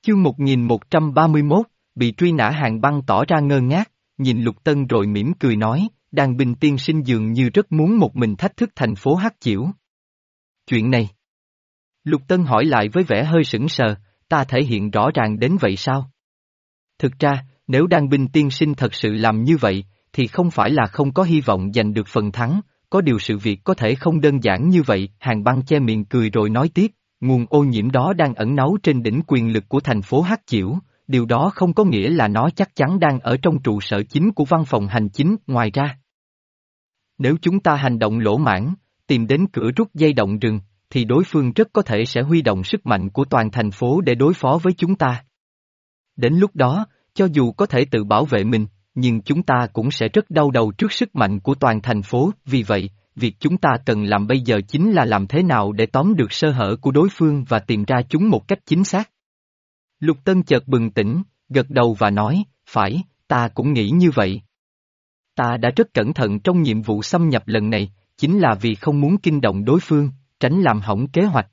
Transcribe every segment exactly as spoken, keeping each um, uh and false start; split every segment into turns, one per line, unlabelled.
Chương một nghìn một trăm ba mươi mốt, bị truy nã. Hàn Băng tỏ ra ngơ ngác, nhìn Lục Tân rồi mỉm cười nói, Đan Binh tiên sinh dường như rất muốn một mình thách thức thành phố Hắc Chiểu. Chuyện này. Lục Tân hỏi lại với vẻ hơi sững sờ, ta thể hiện rõ ràng đến vậy sao? Thực ra, nếu Đan Binh tiên sinh thật sự làm như vậy, thì không phải là không có hy vọng giành được phần thắng, có điều sự việc có thể không đơn giản như vậy. Hàn Băng che miệng cười rồi nói tiếp, nguồn ô nhiễm đó đang ẩn náu trên đỉnh quyền lực của thành phố Hắc Chiểu, điều đó không có nghĩa là nó chắc chắn đang ở trong trụ sở chính của văn phòng hành chính. Ngoài ra, nếu chúng ta hành động lỗ mãng, tìm đến cửa rút dây động rừng, thì đối phương rất có thể sẽ huy động sức mạnh của toàn thành phố để đối phó với chúng ta. Đến lúc đó, cho dù có thể tự bảo vệ mình, nhưng chúng ta cũng sẽ rất đau đầu trước sức mạnh của toàn thành phố. Vì vậy, việc chúng ta cần làm bây giờ chính là làm thế nào để tóm được sơ hở của đối phương và tìm ra chúng một cách chính xác. Lục Tân chợt bừng tỉnh, gật đầu và nói, phải, ta cũng nghĩ như vậy. Ta đã rất cẩn thận trong nhiệm vụ xâm nhập lần này, chính là vì không muốn kinh động đối phương, tránh làm hỏng kế hoạch.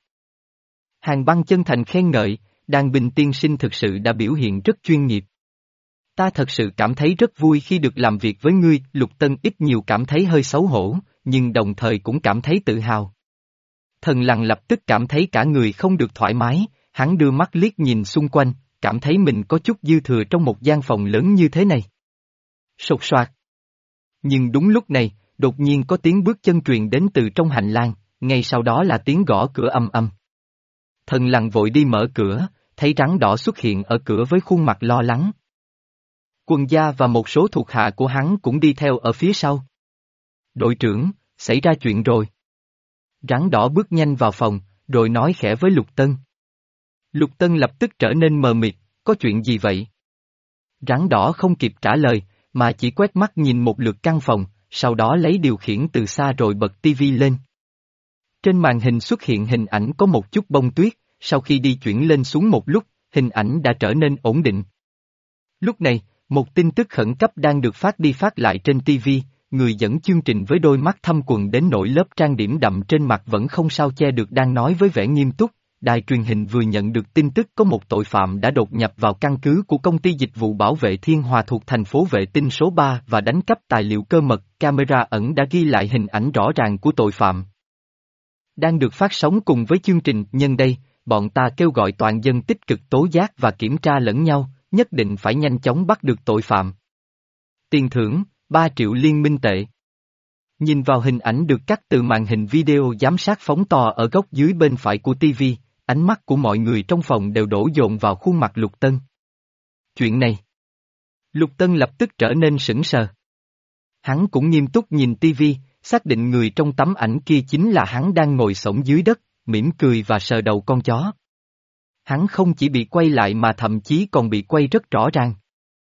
Hàn Băng chân thành khen ngợi, Đan Binh tiên sinh thực sự đã biểu hiện rất chuyên nghiệp. Ta thật sự cảm thấy rất vui khi được làm việc với ngươi. Lục Tân ít nhiều cảm thấy hơi xấu hổ, nhưng đồng thời cũng cảm thấy tự hào. Thần Lằn lập tức cảm thấy cả người không được thoải mái, hắn đưa mắt liếc nhìn xung quanh, cảm thấy mình có chút dư thừa trong một gian phòng lớn như thế này. Sột soạt. Nhưng đúng lúc này, đột nhiên có tiếng bước chân truyền đến từ trong hành lang, ngay sau đó là tiếng gõ cửa ầm ầm. Thần Lằn vội đi mở cửa, thấy rắn đỏ xuất hiện ở cửa với khuôn mặt lo lắng. Quần gia và một số thuộc hạ của hắn cũng đi theo ở phía sau. Đội trưởng, xảy ra chuyện rồi. Rắn đỏ bước nhanh vào phòng, rồi nói khẽ với Lục Tân. Lục Tân lập tức trở nên mờ mịt, có chuyện gì vậy? Rắn đỏ không kịp trả lời, mà chỉ quét mắt nhìn một lượt căn phòng, sau đó lấy điều khiển từ xa rồi bật tivi lên. Trên màn hình xuất hiện hình ảnh có một chút bông tuyết, sau khi đi chuyển lên xuống một lúc, hình ảnh đã trở nên ổn định. Lúc này, một tin tức khẩn cấp đang được phát đi phát lại trên tivi, người dẫn chương trình với đôi mắt thâm quầng đến nỗi lớp trang điểm đậm trên mặt vẫn không sao che được đang nói với vẻ nghiêm túc. Đài truyền hình vừa nhận được tin tức có một tội phạm đã đột nhập vào căn cứ của công ty dịch vụ bảo vệ Thiên Hòa thuộc thành phố vệ tinh số ba và đánh cắp tài liệu cơ mật. Camera ẩn đã ghi lại hình ảnh rõ ràng của tội phạm. Đang được phát sóng cùng với chương trình. Nhân đây, bọn ta kêu gọi toàn dân tích cực tố giác và kiểm tra lẫn nhau, nhất định phải nhanh chóng bắt được tội phạm. Tiền thưởng, ba triệu liên minh tệ. Nhìn vào hình ảnh được cắt từ màn hình video giám sát phóng to ở góc dưới bên phải của tivi, ánh mắt của mọi người trong phòng đều đổ dồn vào khuôn mặt Lục Tân. Chuyện này. Lục Tân lập tức trở nên sững sờ. Hắn cũng nghiêm túc nhìn tivi, xác định người trong tấm ảnh kia chính là hắn đang ngồi xổm dưới đất, mỉm cười và sờ đầu con chó. Hắn không chỉ bị quay lại mà thậm chí còn bị quay rất rõ ràng.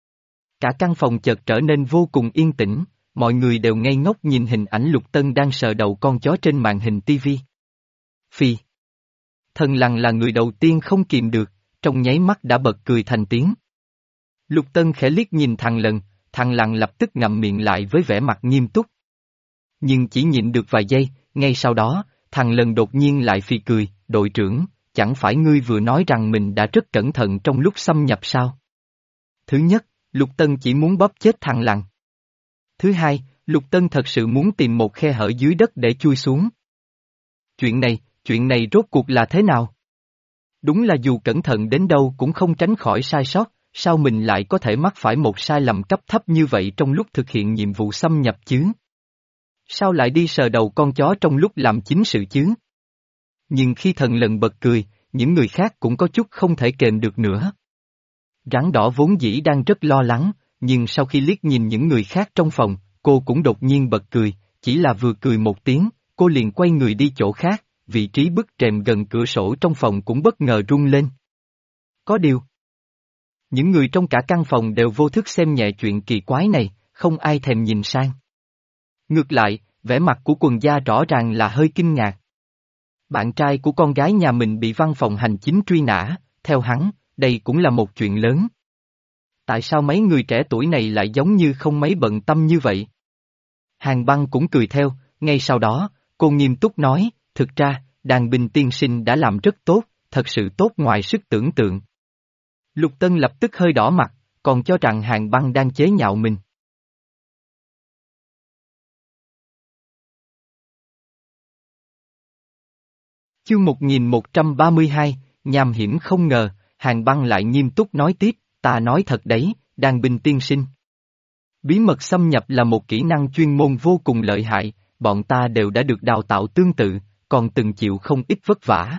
Cả căn phòng chợt trở nên vô cùng yên tĩnh, mọi người đều ngây ngốc nhìn hình ảnh Lục Tân đang sờ đầu con chó trên màn hình tivi. Phi. Thần Lằn là người đầu tiên không kìm được, trong nháy mắt đã bật cười thành tiếng. Lục Tân khẽ liếc nhìn thằng Lằn, thằng Lằn lập tức ngậm miệng lại với vẻ mặt nghiêm túc. Nhưng chỉ nhịn được vài giây, ngay sau đó, thằng Lằn đột nhiên lại phì cười, đội trưởng, chẳng phải ngươi vừa nói rằng mình đã rất cẩn thận trong lúc xâm nhập sao? Thứ nhất, Lục Tân chỉ muốn bóp chết thằng Lằn. Thứ hai, Lục Tân thật sự muốn tìm một khe hở dưới đất để chui xuống. Chuyện này, chuyện này rốt cuộc là thế nào? Đúng là dù cẩn thận đến đâu cũng không tránh khỏi sai sót, sao mình lại có thể mắc phải một sai lầm cấp thấp như vậy trong lúc thực hiện nhiệm vụ xâm nhập chứ? Sao lại đi sờ đầu con chó trong lúc làm chính sự chứ? Nhưng khi thần lần bật cười, những người khác cũng có chút không thể kềm được nữa. Rắn đỏ vốn dĩ đang rất lo lắng, nhưng sau khi liếc nhìn những người khác trong phòng, cô cũng đột nhiên bật cười, chỉ là vừa cười một tiếng, cô liền quay người đi chỗ khác, vị trí bức rèm gần cửa sổ trong phòng cũng bất ngờ rung lên. Có điều, những người trong cả căn phòng đều vô thức xem nhẹ chuyện kỳ quái này, không ai thèm nhìn sang. Ngược lại, vẻ mặt của quần gia rõ ràng là hơi kinh ngạc. Bạn trai của con gái nhà mình bị văn phòng hành chính truy nã, theo hắn, đây cũng là một chuyện lớn. Tại sao mấy người trẻ tuổi này lại giống như không mấy bận tâm như vậy? Hàn Băng cũng cười theo, ngay sau đó, cô nghiêm túc nói, thực ra, Đan Binh tiên sinh đã làm rất tốt, thật sự tốt ngoài sức tưởng tượng. Lục Tân lập tức hơi đỏ mặt, còn cho rằng Hàn Băng đang chế nhạo mình. Chương một nghìn một trăm ba mươi hai, nham hiểm không ngờ, Hàn Băng lại nghiêm túc nói tiếp, ta nói thật đấy, đan binh tiên sinh. Bí mật xâm nhập là một kỹ năng chuyên môn vô cùng lợi hại, bọn ta đều đã được đào tạo tương tự, còn từng chịu không ít vất vả.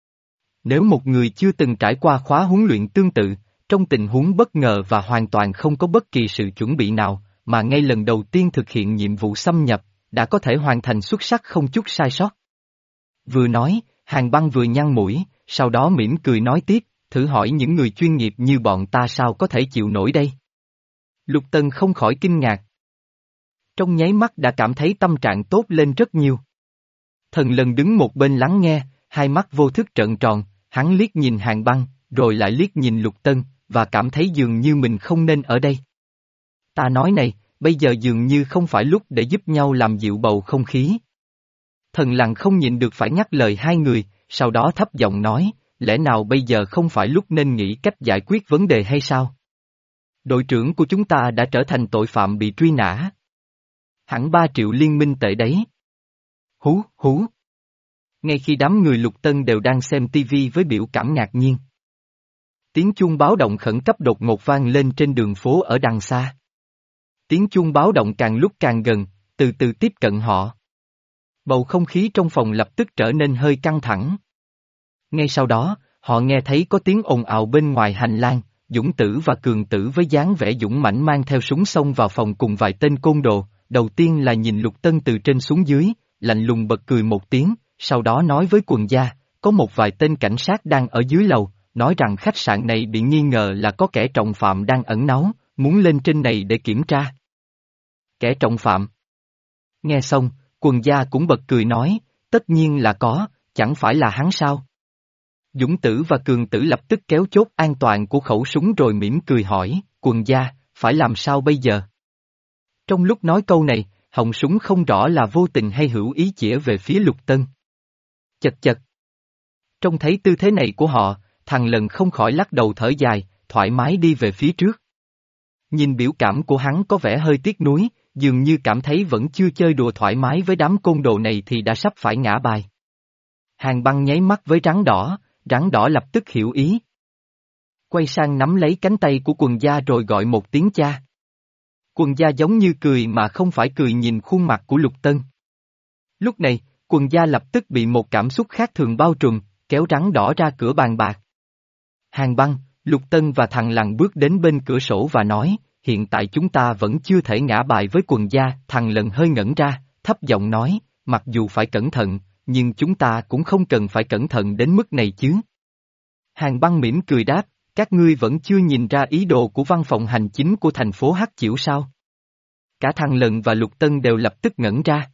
Nếu một người chưa từng trải qua khóa huấn luyện tương tự, trong tình huống bất ngờ và hoàn toàn không có bất kỳ sự chuẩn bị nào, mà ngay lần đầu tiên thực hiện nhiệm vụ xâm nhập, đã có thể hoàn thành xuất sắc không chút sai sót. Vừa nói, Hàn Băng vừa nhăn mũi, sau đó mỉm cười nói tiếp, thử hỏi những người chuyên nghiệp như bọn ta sao có thể chịu nổi đây. Lục Tân không khỏi kinh ngạc. Trong nháy mắt đã cảm thấy tâm trạng tốt lên rất nhiều. Thần Lần đứng một bên lắng nghe, hai mắt vô thức trợn tròn, hắn liếc nhìn Hàn Băng, rồi lại liếc nhìn Lục Tân, và cảm thấy dường như mình không nên ở đây. Ta nói này, bây giờ dường như không phải lúc để giúp nhau làm dịu bầu không khí. Thần Lằn không nhịn được phải ngắt lời hai người, sau đó thấp giọng nói, lẽ nào bây giờ không phải lúc nên nghĩ cách giải quyết vấn đề hay sao? Đội trưởng của chúng ta đã trở thành tội phạm bị truy nã. Hẳn ba triệu liên minh tệ đấy. Hú, hú. Ngay khi đám người Lục Tân đều đang xem tivi với biểu cảm ngạc nhiên. Tiếng chuông báo động khẩn cấp đột ngột vang lên trên đường phố ở đằng xa. Tiếng chuông báo động càng lúc càng gần, từ từ tiếp cận họ. Bầu không khí trong phòng lập tức trở nên hơi căng thẳng. Ngay sau đó, họ nghe thấy có tiếng ồn ào bên ngoài hành lang, Dũng Tử và Cường Tử với dáng vẻ dũng mãnh mang theo súng xông vào phòng cùng vài tên côn đồ, đầu tiên là nhìn Lục Tân từ trên xuống dưới, lạnh lùng bật cười một tiếng, sau đó nói với quần gia, có một vài tên cảnh sát đang ở dưới lầu, nói rằng khách sạn này bị nghi ngờ là có kẻ trọng phạm đang ẩn náu, muốn lên trên này để kiểm tra. Kẻ trọng phạm? Nghe xong, quần gia cũng bật cười nói, tất nhiên là có, chẳng phải là hắn sao? Dũng Tử và Cường Tử lập tức kéo chốt an toàn của khẩu súng rồi mỉm cười hỏi, quần gia, phải làm sao bây giờ? Trong lúc nói câu này, họng súng không rõ là vô tình hay hữu ý chĩa về phía Lục Tân. Chật chật. Trông thấy tư thế này của họ, thằng Lần không khỏi lắc đầu thở dài, thoải mái đi về phía trước. Nhìn biểu cảm của hắn có vẻ hơi tiếc nuối, dường như cảm thấy vẫn chưa chơi đùa thoải mái với đám côn đồ này thì đã sắp phải ngã bài. Hàn Băng nháy mắt với rắn đỏ, rắn đỏ lập tức hiểu ý. Quay sang nắm lấy cánh tay của quần gia rồi gọi một tiếng cha. Quần gia giống như cười mà không phải cười nhìn khuôn mặt của Lục Tân. Lúc này, quần gia lập tức bị một cảm xúc khác thường bao trùm, kéo rắn đỏ ra cửa bàn bạc. Hàn Băng, Lục Tân và thằng Lằn bước đến bên cửa sổ và nói, hiện tại chúng ta vẫn chưa thể ngã bài với quần gia. Thằng Lần hơi ngẩn ra, thấp giọng nói, mặc dù phải cẩn thận, nhưng chúng ta cũng không cần phải cẩn thận đến mức này chứ. Hàn Băng mỉm cười đáp, các ngươi vẫn chưa nhìn ra ý đồ của văn phòng hành chính của thành phố Hắc Chiểu sao? Cả thằng Lần và Lục Tân đều lập tức ngẩn ra.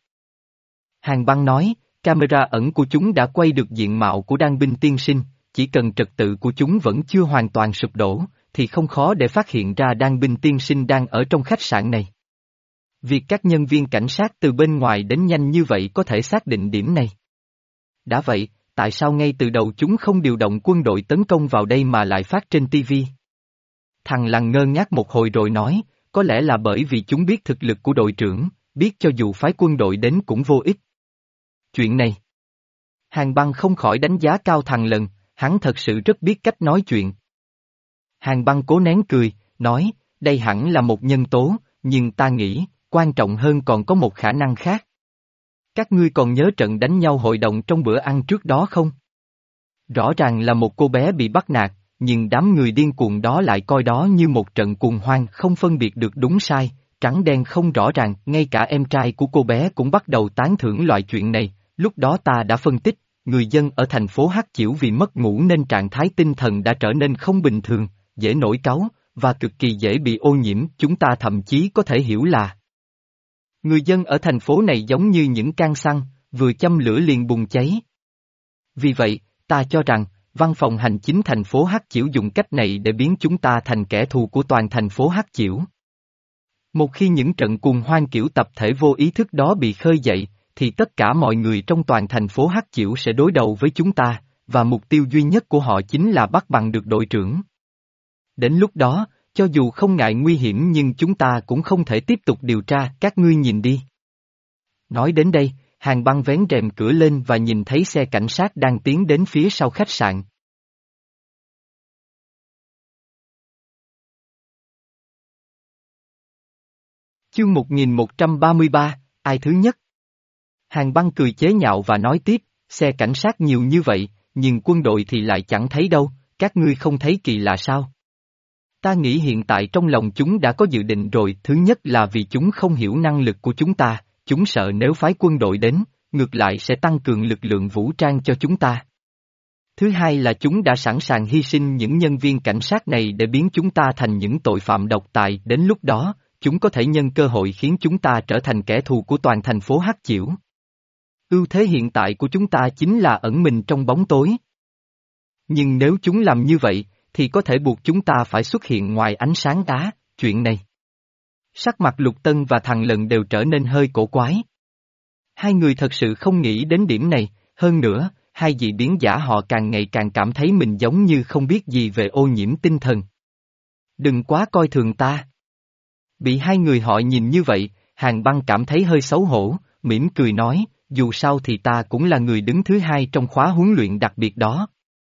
Hàn Băng nói, camera ẩn của chúng đã quay được diện mạo của đan binh tiên sinh, chỉ cần trật tự của chúng vẫn chưa hoàn toàn sụp đổ, thì không khó để phát hiện ra đan binh tiên sinh đang ở trong khách sạn này. Việc các nhân viên cảnh sát từ bên ngoài đến nhanh như vậy có thể xác định điểm này. Đã vậy, tại sao ngay từ đầu chúng không điều động quân đội tấn công vào đây mà lại phát trên ti vi? Thằng Lằn ngơ ngác một hồi rồi nói, có lẽ là bởi vì chúng biết thực lực của đội trưởng, biết cho dù phái quân đội đến cũng vô ích. Chuyện này. Hàn Băng không khỏi đánh giá cao thằng Lần, hắn thật sự rất biết cách nói chuyện. Hàn Băng cố nén cười, nói, đây hẳn là một nhân tố, nhưng ta nghĩ, quan trọng hơn còn có một khả năng khác. Các ngươi còn nhớ trận đánh nhau hội đồng trong bữa ăn trước đó không? Rõ ràng là một cô bé bị bắt nạt, nhưng đám người điên cuồng đó lại coi đó như một trận cuồng hoan không phân biệt được đúng sai, trắng đen không rõ ràng, ngay cả em trai của cô bé cũng bắt đầu tán thưởng loại chuyện này, lúc đó ta đã phân tích, người dân ở thành phố Hắc Chiểu vì mất ngủ nên trạng thái tinh thần đã trở nên không bình thường, dễ nổi cáu, và cực kỳ dễ bị ô nhiễm, chúng ta thậm chí có thể hiểu là người dân ở thành phố này giống như những can xăng, vừa châm lửa liền bùng cháy. Vì vậy, ta cho rằng, văn phòng hành chính thành phố Hắc Chiểu dùng cách này để biến chúng ta thành kẻ thù của toàn thành phố Hắc Chiểu. Một khi những trận cuồng hoan kiểu tập thể vô ý thức đó bị khơi dậy, thì tất cả mọi người trong toàn thành phố Hắc Chiểu sẽ đối đầu với chúng ta, và mục tiêu duy nhất của họ chính là bắt bằng được đội trưởng. Đến lúc đó, cho dù không ngại nguy hiểm nhưng chúng ta cũng không thể tiếp tục điều tra, các ngươi nhìn đi. Nói đến đây, Hàn Băng vén rèm cửa lên và nhìn thấy xe cảnh sát đang tiến đến phía sau khách sạn. Chương một nghìn một trăm ba mươi ba, ai thứ nhất? Hàn Băng cười chế nhạo và nói tiếp, xe cảnh sát nhiều như vậy, nhưng quân đội thì lại chẳng thấy đâu, các ngươi không thấy kỳ lạ sao? Ta nghĩ hiện tại trong lòng chúng đã có dự định rồi, thứ nhất là vì chúng không hiểu năng lực của chúng ta, chúng sợ nếu phái quân đội đến, ngược lại sẽ tăng cường lực lượng vũ trang cho chúng ta. Thứ hai là chúng đã sẵn sàng hy sinh những nhân viên cảnh sát này để biến chúng ta thành những tội phạm độc tài, đến lúc đó, chúng có thể nhân cơ hội khiến chúng ta trở thành kẻ thù của toàn thành phố Hắc Chiểu. Ưu thế hiện tại của chúng ta chính là ẩn mình trong bóng tối. Nhưng nếu chúng làm như vậy, thì có thể buộc chúng ta phải xuất hiện ngoài ánh sáng đá, chuyện này. Sắc mặt Lục Tân và thằng Lần đều trở nên hơi cổ quái. Hai người thật sự không nghĩ đến điểm này, hơn nữa, hai dị biến giả họ càng ngày càng cảm thấy mình giống như không biết gì về ô nhiễm tinh thần. Đừng quá coi thường ta. Bị hai người họ nhìn như vậy, Hàn Băng cảm thấy hơi xấu hổ, mỉm cười nói, dù sao thì ta cũng là người đứng thứ hai trong khóa huấn luyện đặc biệt đó.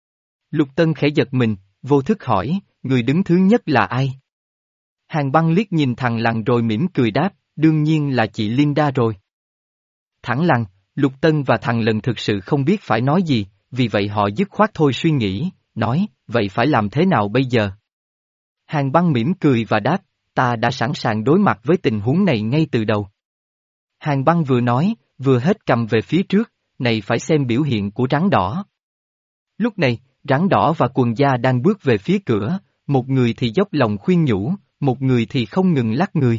Lục Tân khẽ giật mình, vô thức hỏi, người đứng thứ nhất là ai? Hàn Băng liếc nhìn thằng Lằn rồi mỉm cười đáp, đương nhiên là chị Linda rồi. Thẳng Lằn, Lục Tân và thằng Lần thực sự không biết phải nói gì, vì vậy họ dứt khoát thôi suy nghĩ, nói, vậy phải làm thế nào bây giờ? Hàn Băng mỉm cười và đáp, ta đã sẵn sàng đối mặt với tình huống này ngay từ đầu. Hàn Băng vừa nói, vừa hết cầm về phía trước, này phải xem biểu hiện của rắn đỏ. Lúc này, rắn đỏ và quần da đang bước về phía cửa, một người thì dốc lòng khuyên nhủ, một người thì không ngừng lắc người.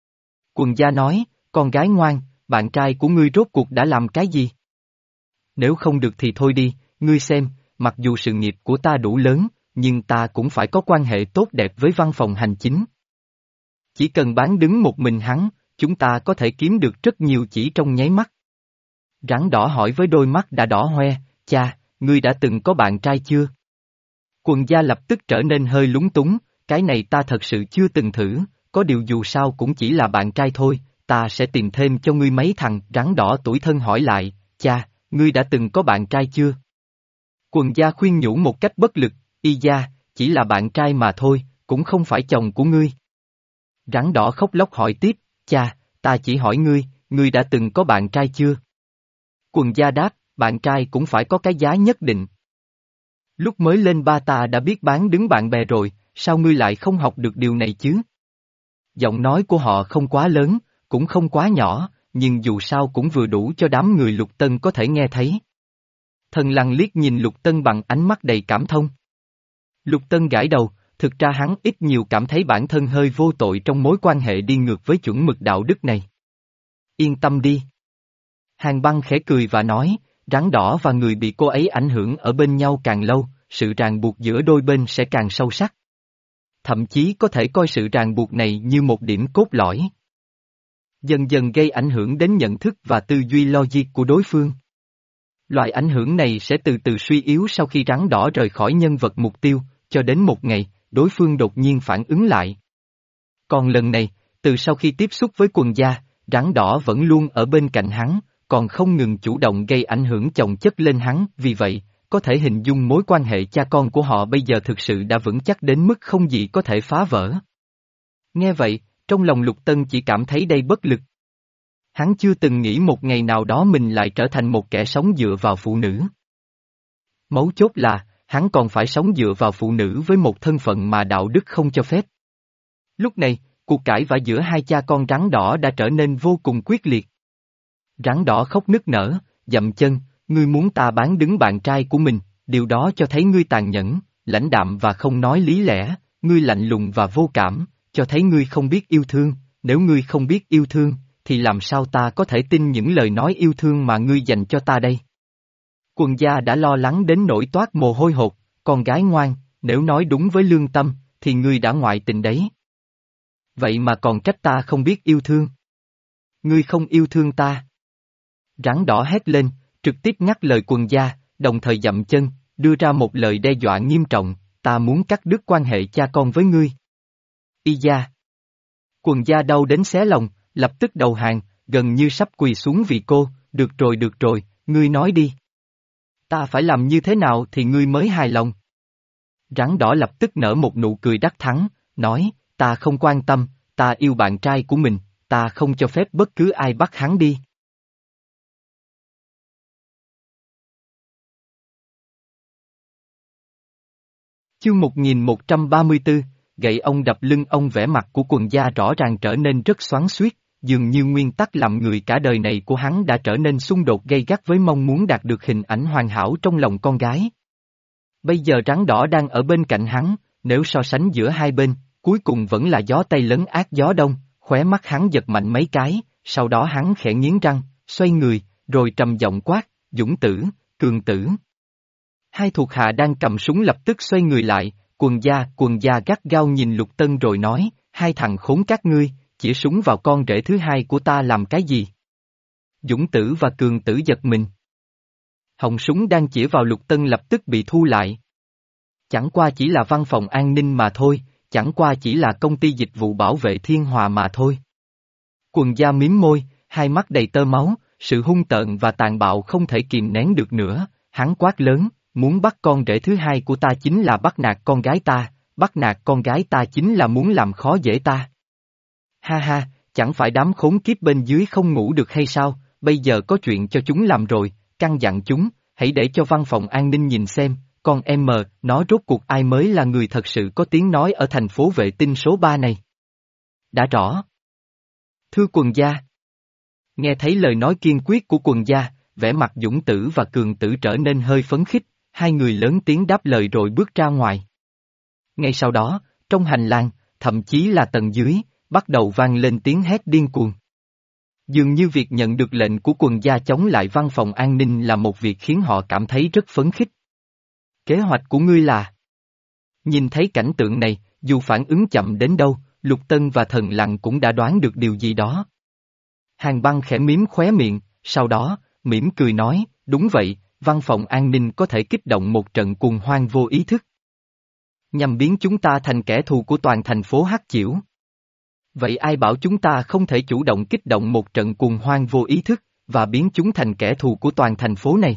Quần da nói, con gái ngoan, bạn trai của ngươi rốt cuộc đã làm cái gì? Nếu không được thì thôi đi, ngươi xem, mặc dù sự nghiệp của ta đủ lớn, nhưng ta cũng phải có quan hệ tốt đẹp với văn phòng hành chính. Chỉ cần bán đứng một mình hắn, chúng ta có thể kiếm được rất nhiều chỉ trong nháy mắt. Rắn đỏ hỏi với đôi mắt đã đỏ hoe, cha, ngươi đã từng có bạn trai chưa? Quần da lập tức trở nên hơi lúng túng, cái này ta thật sự chưa từng thử, có điều dù sao cũng chỉ là bạn trai thôi, ta sẽ tìm thêm cho ngươi mấy thằng. Rắn đỏ tủi thân hỏi lại, cha, ngươi đã từng có bạn trai chưa? Quần da khuyên nhủ một cách bất lực, y da, chỉ là bạn trai mà thôi, cũng không phải chồng của ngươi. Rắn đỏ khóc lóc hỏi tiếp, cha, ta chỉ hỏi ngươi, ngươi đã từng có bạn trai chưa? Quần da đáp, bạn trai cũng phải có cái giá nhất định. Lúc mới lên ba ta đã biết bán đứng bạn bè rồi, sao ngươi lại không học được điều này chứ? Giọng nói của họ không quá lớn, cũng không quá nhỏ, nhưng dù sao cũng vừa đủ cho đám người Lục Tân có thể nghe thấy. Thần Lằn liếc nhìn Lục Tân bằng ánh mắt đầy cảm thông. Lục Tân gãi đầu, thực ra hắn ít nhiều cảm thấy bản thân hơi vô tội trong mối quan hệ đi ngược với chuẩn mực đạo đức này. Yên tâm đi. Hàn Băng khẽ cười và nói, rắn đỏ và người bị cô ấy ảnh hưởng ở bên nhau càng lâu, sự ràng buộc giữa đôi bên sẽ càng sâu sắc. Thậm chí có thể coi sự ràng buộc này như một điểm cốt lõi. Dần dần gây ảnh hưởng đến nhận thức và tư duy logic của đối phương. Loại ảnh hưởng này sẽ từ từ suy yếu sau khi rắn đỏ rời khỏi nhân vật mục tiêu, cho đến một ngày, đối phương đột nhiên phản ứng lại. Còn lần này, từ sau khi tiếp xúc với quần da, rắn đỏ vẫn luôn ở bên cạnh hắn, còn không ngừng chủ động gây ảnh hưởng chồng chất lên hắn, vì vậy, có thể hình dung mối quan hệ cha con của họ bây giờ thực sự đã vững chắc đến mức không gì có thể phá vỡ. Nghe vậy, trong lòng Lục Tân chỉ cảm thấy đầy bất lực. Hắn chưa từng nghĩ một ngày nào đó mình lại trở thành một kẻ sống dựa vào phụ nữ. Mấu chốt là, hắn còn phải sống dựa vào phụ nữ với một thân phận mà đạo đức không cho phép. Lúc này, cuộc cãi vã giữa hai cha con rắn đỏ đã trở nên vô cùng quyết liệt. Rắn đỏ khóc nức nở, dậm chân, ngươi muốn ta bán đứng bạn trai của mình, điều đó cho thấy ngươi tàn nhẫn, lãnh đạm và không nói lý lẽ, ngươi lạnh lùng và vô cảm, cho thấy ngươi không biết yêu thương, nếu ngươi không biết yêu thương, thì làm sao ta có thể tin những lời nói yêu thương mà ngươi dành cho ta đây? Quần gia đã lo lắng đến nỗi toát mồ hôi hột, con gái ngoan, nếu nói đúng với lương tâm, thì ngươi đã ngoại tình đấy. Vậy mà còn trách ta không biết yêu thương. Ngươi không yêu thương ta. Rắn đỏ hét lên, trực tiếp ngắt lời quần gia, đồng thời dậm chân, đưa ra một lời đe dọa nghiêm trọng, ta muốn cắt đứt quan hệ cha con với ngươi. Y gia. Quần gia đau đến xé lòng, lập tức đầu hàng, gần như sắp quỳ xuống vì cô, được rồi được rồi, ngươi nói đi. Ta phải làm như thế nào thì ngươi mới hài lòng? Rắn đỏ lập tức nở một nụ cười đắc thắng, nói, ta không quan tâm, ta yêu bạn trai của mình, ta không cho phép bất cứ ai bắt hắn đi. Chương một nghìn một trăm ba mươi tư, gậy ông đập lưng ông, vẻ mặt của quần gia rõ ràng trở nên rất xoắn xuýt, dường như nguyên tắc làm người cả đời này của hắn đã trở nên xung đột gay gắt với mong muốn đạt được hình ảnh hoàn hảo trong lòng con gái. Bây giờ rắn đỏ đang ở bên cạnh hắn, nếu so sánh giữa hai bên, cuối cùng vẫn là gió tây lấn át gió đông, khóe mắt hắn giật mạnh mấy cái, sau đó hắn khẽ nghiến răng, xoay người, rồi trầm giọng quát, Dũng tử, Cường tử. Hai thuộc hạ đang cầm súng lập tức xoay người lại, quần gia, quần gia gắt gao nhìn Lục Tân rồi nói, hai thằng khốn các ngươi, chỉ súng vào con rể thứ hai của ta làm cái gì? Dũng tử và Cường tử giật mình. Họng súng đang chĩa vào Lục Tân lập tức bị thu lại. Chẳng qua chỉ là văn phòng an ninh mà thôi, chẳng qua chỉ là công ty dịch vụ bảo vệ Thiên Hòa mà thôi. Quần gia mím môi, hai mắt đầy tơ máu, sự hung tợn và tàn bạo không thể kìm nén được nữa, hắn quát lớn, muốn bắt con rể thứ hai của ta chính là bắt nạt con gái ta, bắt nạt con gái ta chính là muốn làm khó dễ ta. Ha ha, chẳng phải đám khốn kiếp bên dưới không ngủ được hay sao, bây giờ có chuyện cho chúng làm rồi, căn dặn chúng, hãy để cho văn phòng an ninh nhìn xem, con em mờ, nó rốt cuộc ai mới là người thật sự có tiếng nói ở thành phố vệ tinh số ba này. Đã rõ. Thưa quần gia. Nghe thấy lời nói kiên quyết của quần gia, vẻ mặt Dũng tử và Cường tử trở nên hơi phấn khích, hai người lớn tiếng đáp lời rồi bước ra ngoài. Ngay sau đó, trong hành lang, thậm chí là tầng dưới, bắt đầu vang lên tiếng hét điên cuồng. Dường như việc nhận được lệnh của quần gia chống lại văn phòng an ninh là một việc khiến họ cảm thấy rất phấn khích. Kế hoạch của ngươi là... Nhìn thấy cảnh tượng này, dù phản ứng chậm đến đâu, Lục Tân và Thần Lặng cũng đã đoán được điều gì đó. Hàn Băng khẽ mím khóe miệng, sau đó, mỉm cười nói, đúng vậy, văn phòng an ninh có thể kích động một trận cuồng hoan vô ý thức. Nhằm biến chúng ta thành kẻ thù của toàn thành phố Hắc Chiểu. Vậy ai bảo chúng ta không thể chủ động kích động một trận cuồng hoan vô ý thức, và biến chúng thành kẻ thù của toàn thành phố này?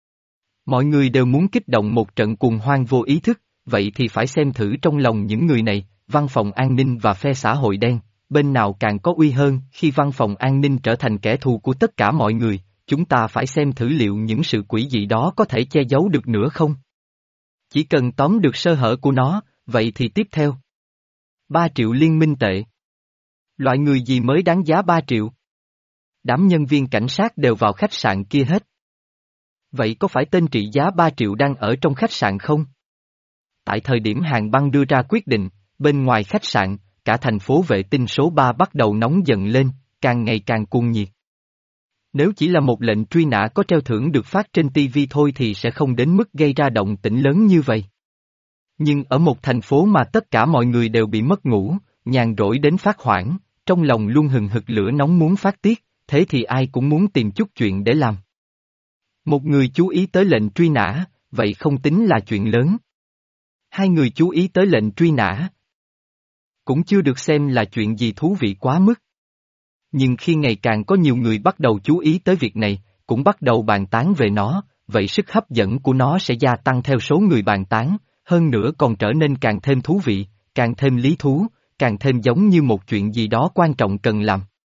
Mọi người đều muốn kích động một trận cuồng hoan vô ý thức, vậy thì phải xem thử trong lòng những người này, văn phòng an ninh và phe xã hội đen, bên nào càng có uy hơn. Khi văn phòng an ninh trở thành kẻ thù của tất cả mọi người, chúng ta phải xem thử liệu những sự quỷ dị đó có thể che giấu được nữa không? Chỉ cần tóm được sơ hở của nó, vậy thì tiếp theo. Ba triệu liên minh tệ. Loại người gì mới đáng giá ba triệu? Đám nhân viên cảnh sát đều vào khách sạn kia hết. Vậy có phải tên trị giá ba triệu đang ở trong khách sạn không? Tại thời điểm Hàn Băng đưa ra quyết định, bên ngoài khách sạn, cả thành phố vệ tinh số ba bắt đầu nóng dần lên, càng ngày càng cuồng nhiệt. Nếu chỉ là một lệnh truy nã có treo thưởng được phát trên ti vi thôi thì sẽ không đến mức gây ra động tĩnh lớn như vậy. Nhưng ở một thành phố mà tất cả mọi người đều bị mất ngủ, nhàn rỗi đến phát hoảng, trong lòng luôn hừng hực lửa nóng muốn phát tiết, thế thì ai cũng muốn tìm chút chuyện để làm. Một người chú ý tới lệnh truy nã, vậy không tính là chuyện lớn. Hai người chú ý tới lệnh truy nã, cũng chưa được xem là chuyện gì thú vị quá mức. Nhưng khi ngày càng có nhiều người bắt đầu chú ý tới việc này, cũng bắt đầu bàn tán về nó, vậy sức hấp dẫn của nó sẽ gia tăng theo số người bàn tán, hơn nữa còn trở nên càng thêm thú vị, càng thêm lý thú, càng thêm giống như một chuyện gì đó quan trọng cần làm.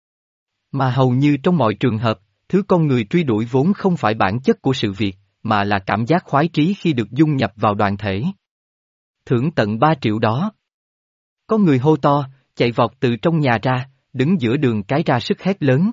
Mà hầu như trong mọi trường hợp, thứ con người truy đuổi vốn không phải bản chất của sự việc, mà là cảm giác khoái trí khi được dung nhập vào đoàn thể. Thưởng tận ba triệu đó. Có người hô to, chạy vọt từ trong nhà ra, đứng giữa đường cái ra sức hét lớn.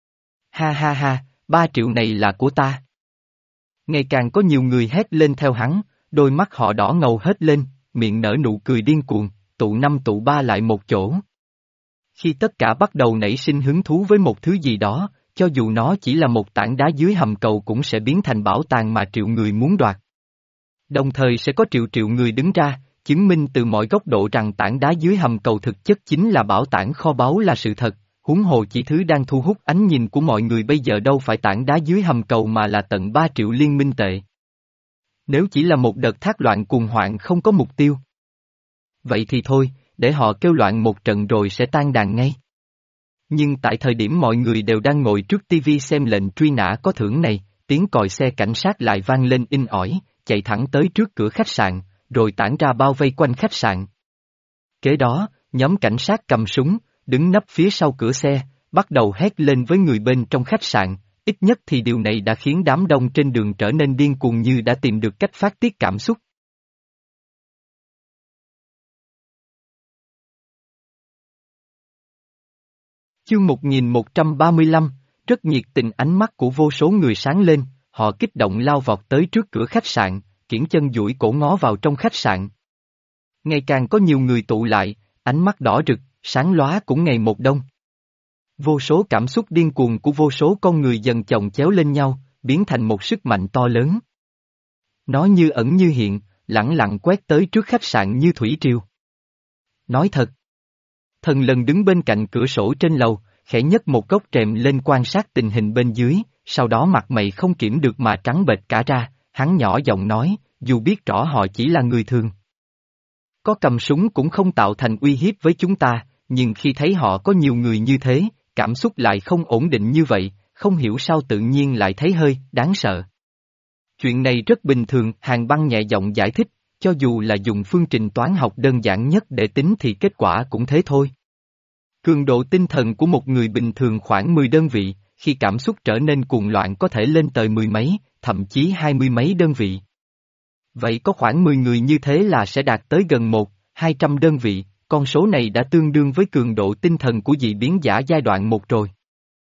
Ha ha ha, ba triệu này là của ta. Ngày càng có nhiều người hét lên theo hắn, đôi mắt họ đỏ ngầu hết lên, miệng nở nụ cười điên cuồng, tụ năm tụ ba lại một chỗ. Khi tất cả bắt đầu nảy sinh hứng thú với một thứ gì đó, cho dù nó chỉ là một tảng đá dưới hầm cầu cũng sẽ biến thành bảo tàng mà triệu người muốn đoạt. Đồng thời sẽ có triệu triệu người đứng ra, chứng minh từ mọi góc độ rằng tảng đá dưới hầm cầu thực chất chính là bảo tàng kho báu là sự thật, huống hồ chỉ thứ đang thu hút ánh nhìn của mọi người bây giờ đâu phải tảng đá dưới hầm cầu mà là tận ba triệu liên minh tệ. Nếu chỉ là một đợt thác loạn cuồng hoạn không có mục tiêu. Vậy thì thôi, để họ kêu loạn một trận rồi sẽ tan đàn ngay. Nhưng tại thời điểm mọi người đều đang ngồi trước tivi xem lệnh truy nã có thưởng này, tiếng còi xe cảnh sát lại vang lên inh ỏi, chạy thẳng tới trước cửa khách sạn, rồi tản ra bao vây quanh khách sạn. Kế đó, nhóm cảnh sát cầm súng, đứng nấp phía sau cửa xe, bắt đầu hét lên với người bên trong khách sạn, ít nhất thì điều này đã khiến đám đông trên đường trở nên điên cuồng như đã tìm được cách phát tiết cảm xúc. Chương một nghìn một trăm ba mươi lăm, rất nhiệt tình, ánh mắt của vô số người sáng lên, họ kích động lao vọt tới trước cửa khách sạn, kiễng chân duỗi cổ ngó vào trong khách sạn. Ngày càng có nhiều người tụ lại, ánh mắt đỏ rực, sáng lóa cũng ngày một đông. Vô số cảm xúc điên cuồng của vô số con người dần chồng chéo lên nhau, biến thành một sức mạnh to lớn. Nó như ẩn như hiện, lẳng lặng quét tới trước khách sạn như thủy triều. Nói thật. Thần Lần đứng bên cạnh cửa sổ trên lầu, khẽ nhấc một góc rèm lên quan sát tình hình bên dưới, sau đó mặt mày không kiểm được mà trắng bệch cả ra, hắn nhỏ giọng nói, dù biết rõ họ chỉ là người thường. Có cầm súng cũng không tạo thành uy hiếp với chúng ta, nhưng khi thấy họ có nhiều người như thế, cảm xúc lại không ổn định như vậy, không hiểu sao tự nhiên lại thấy hơi đáng sợ. Chuyện này rất bình thường, Hàn Băng nhẹ giọng giải thích, cho dù là dùng phương trình toán học đơn giản nhất để tính thì kết quả cũng thế thôi. Cường độ tinh thần của một người bình thường khoảng mười đơn vị, khi cảm xúc trở nên cuồng loạn có thể lên tới mười mấy, thậm chí hai mươi mấy đơn vị. Vậy có khoảng mười người như thế là sẽ đạt tới gần một, hai trăm đơn vị, con số này đã tương đương với cường độ tinh thần của dị biến giả giai đoạn một rồi.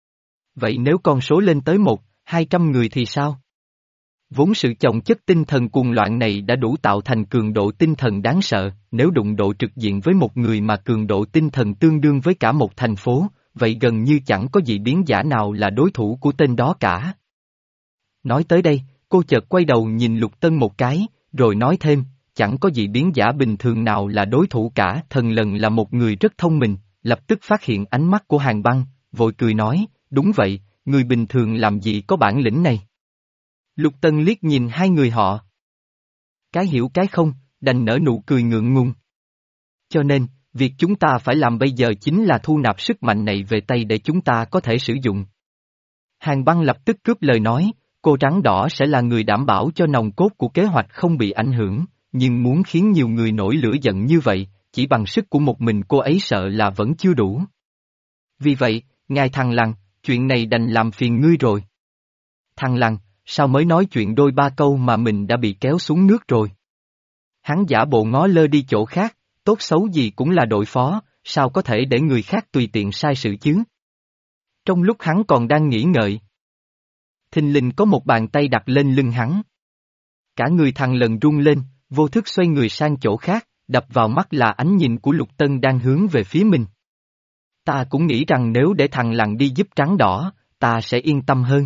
Vậy nếu con số lên tới một, hai trăm người thì sao? Vốn sự chồng chất tinh thần cuồng loạn này đã đủ tạo thành cường độ tinh thần đáng sợ, nếu đụng độ trực diện với một người mà cường độ tinh thần tương đương với cả một thành phố, vậy gần như chẳng có dị biến giả nào là đối thủ của tên đó cả. Nói tới đây, cô chợt quay đầu nhìn Lục Tân một cái, rồi nói thêm, chẳng có dị biến giả bình thường nào là đối thủ cả. Thần Lần là một người rất thông minh, lập tức phát hiện ánh mắt của Hàn Băng, vội cười nói, đúng vậy, người bình thường làm gì có bản lĩnh này. Lục Tân liếc nhìn hai người họ. Cái hiểu cái không, đành nở nụ cười ngượng ngùng. Cho nên, việc chúng ta phải làm bây giờ chính là thu nạp sức mạnh này về tay để chúng ta có thể sử dụng. Hàn Băng lập tức cướp lời nói, cô rắn đỏ sẽ là người đảm bảo cho nòng cốt của kế hoạch không bị ảnh hưởng, nhưng muốn khiến nhiều người nổi lửa giận như vậy, chỉ bằng sức của một mình cô ấy sợ là vẫn chưa đủ. Vì vậy, ngài Thằng Lằn, chuyện này đành làm phiền ngươi rồi. Thằng Lằn, sao mới nói chuyện đôi ba câu mà mình đã bị kéo xuống nước rồi? Hắn giả bộ ngó lơ đi chỗ khác, tốt xấu gì cũng là đội phó, sao có thể để người khác tùy tiện sai sự chứ? Trong lúc hắn còn đang nghĩ ngợi, thình lình có một bàn tay đặt lên lưng hắn. Cả người Thằng Lần rung lên, vô thức xoay người sang chỗ khác, đập vào mắt là ánh nhìn của Lục Tân đang hướng về phía mình. Ta cũng nghĩ rằng nếu để Thằng Lằn đi giúp trắng đỏ, ta sẽ yên tâm hơn.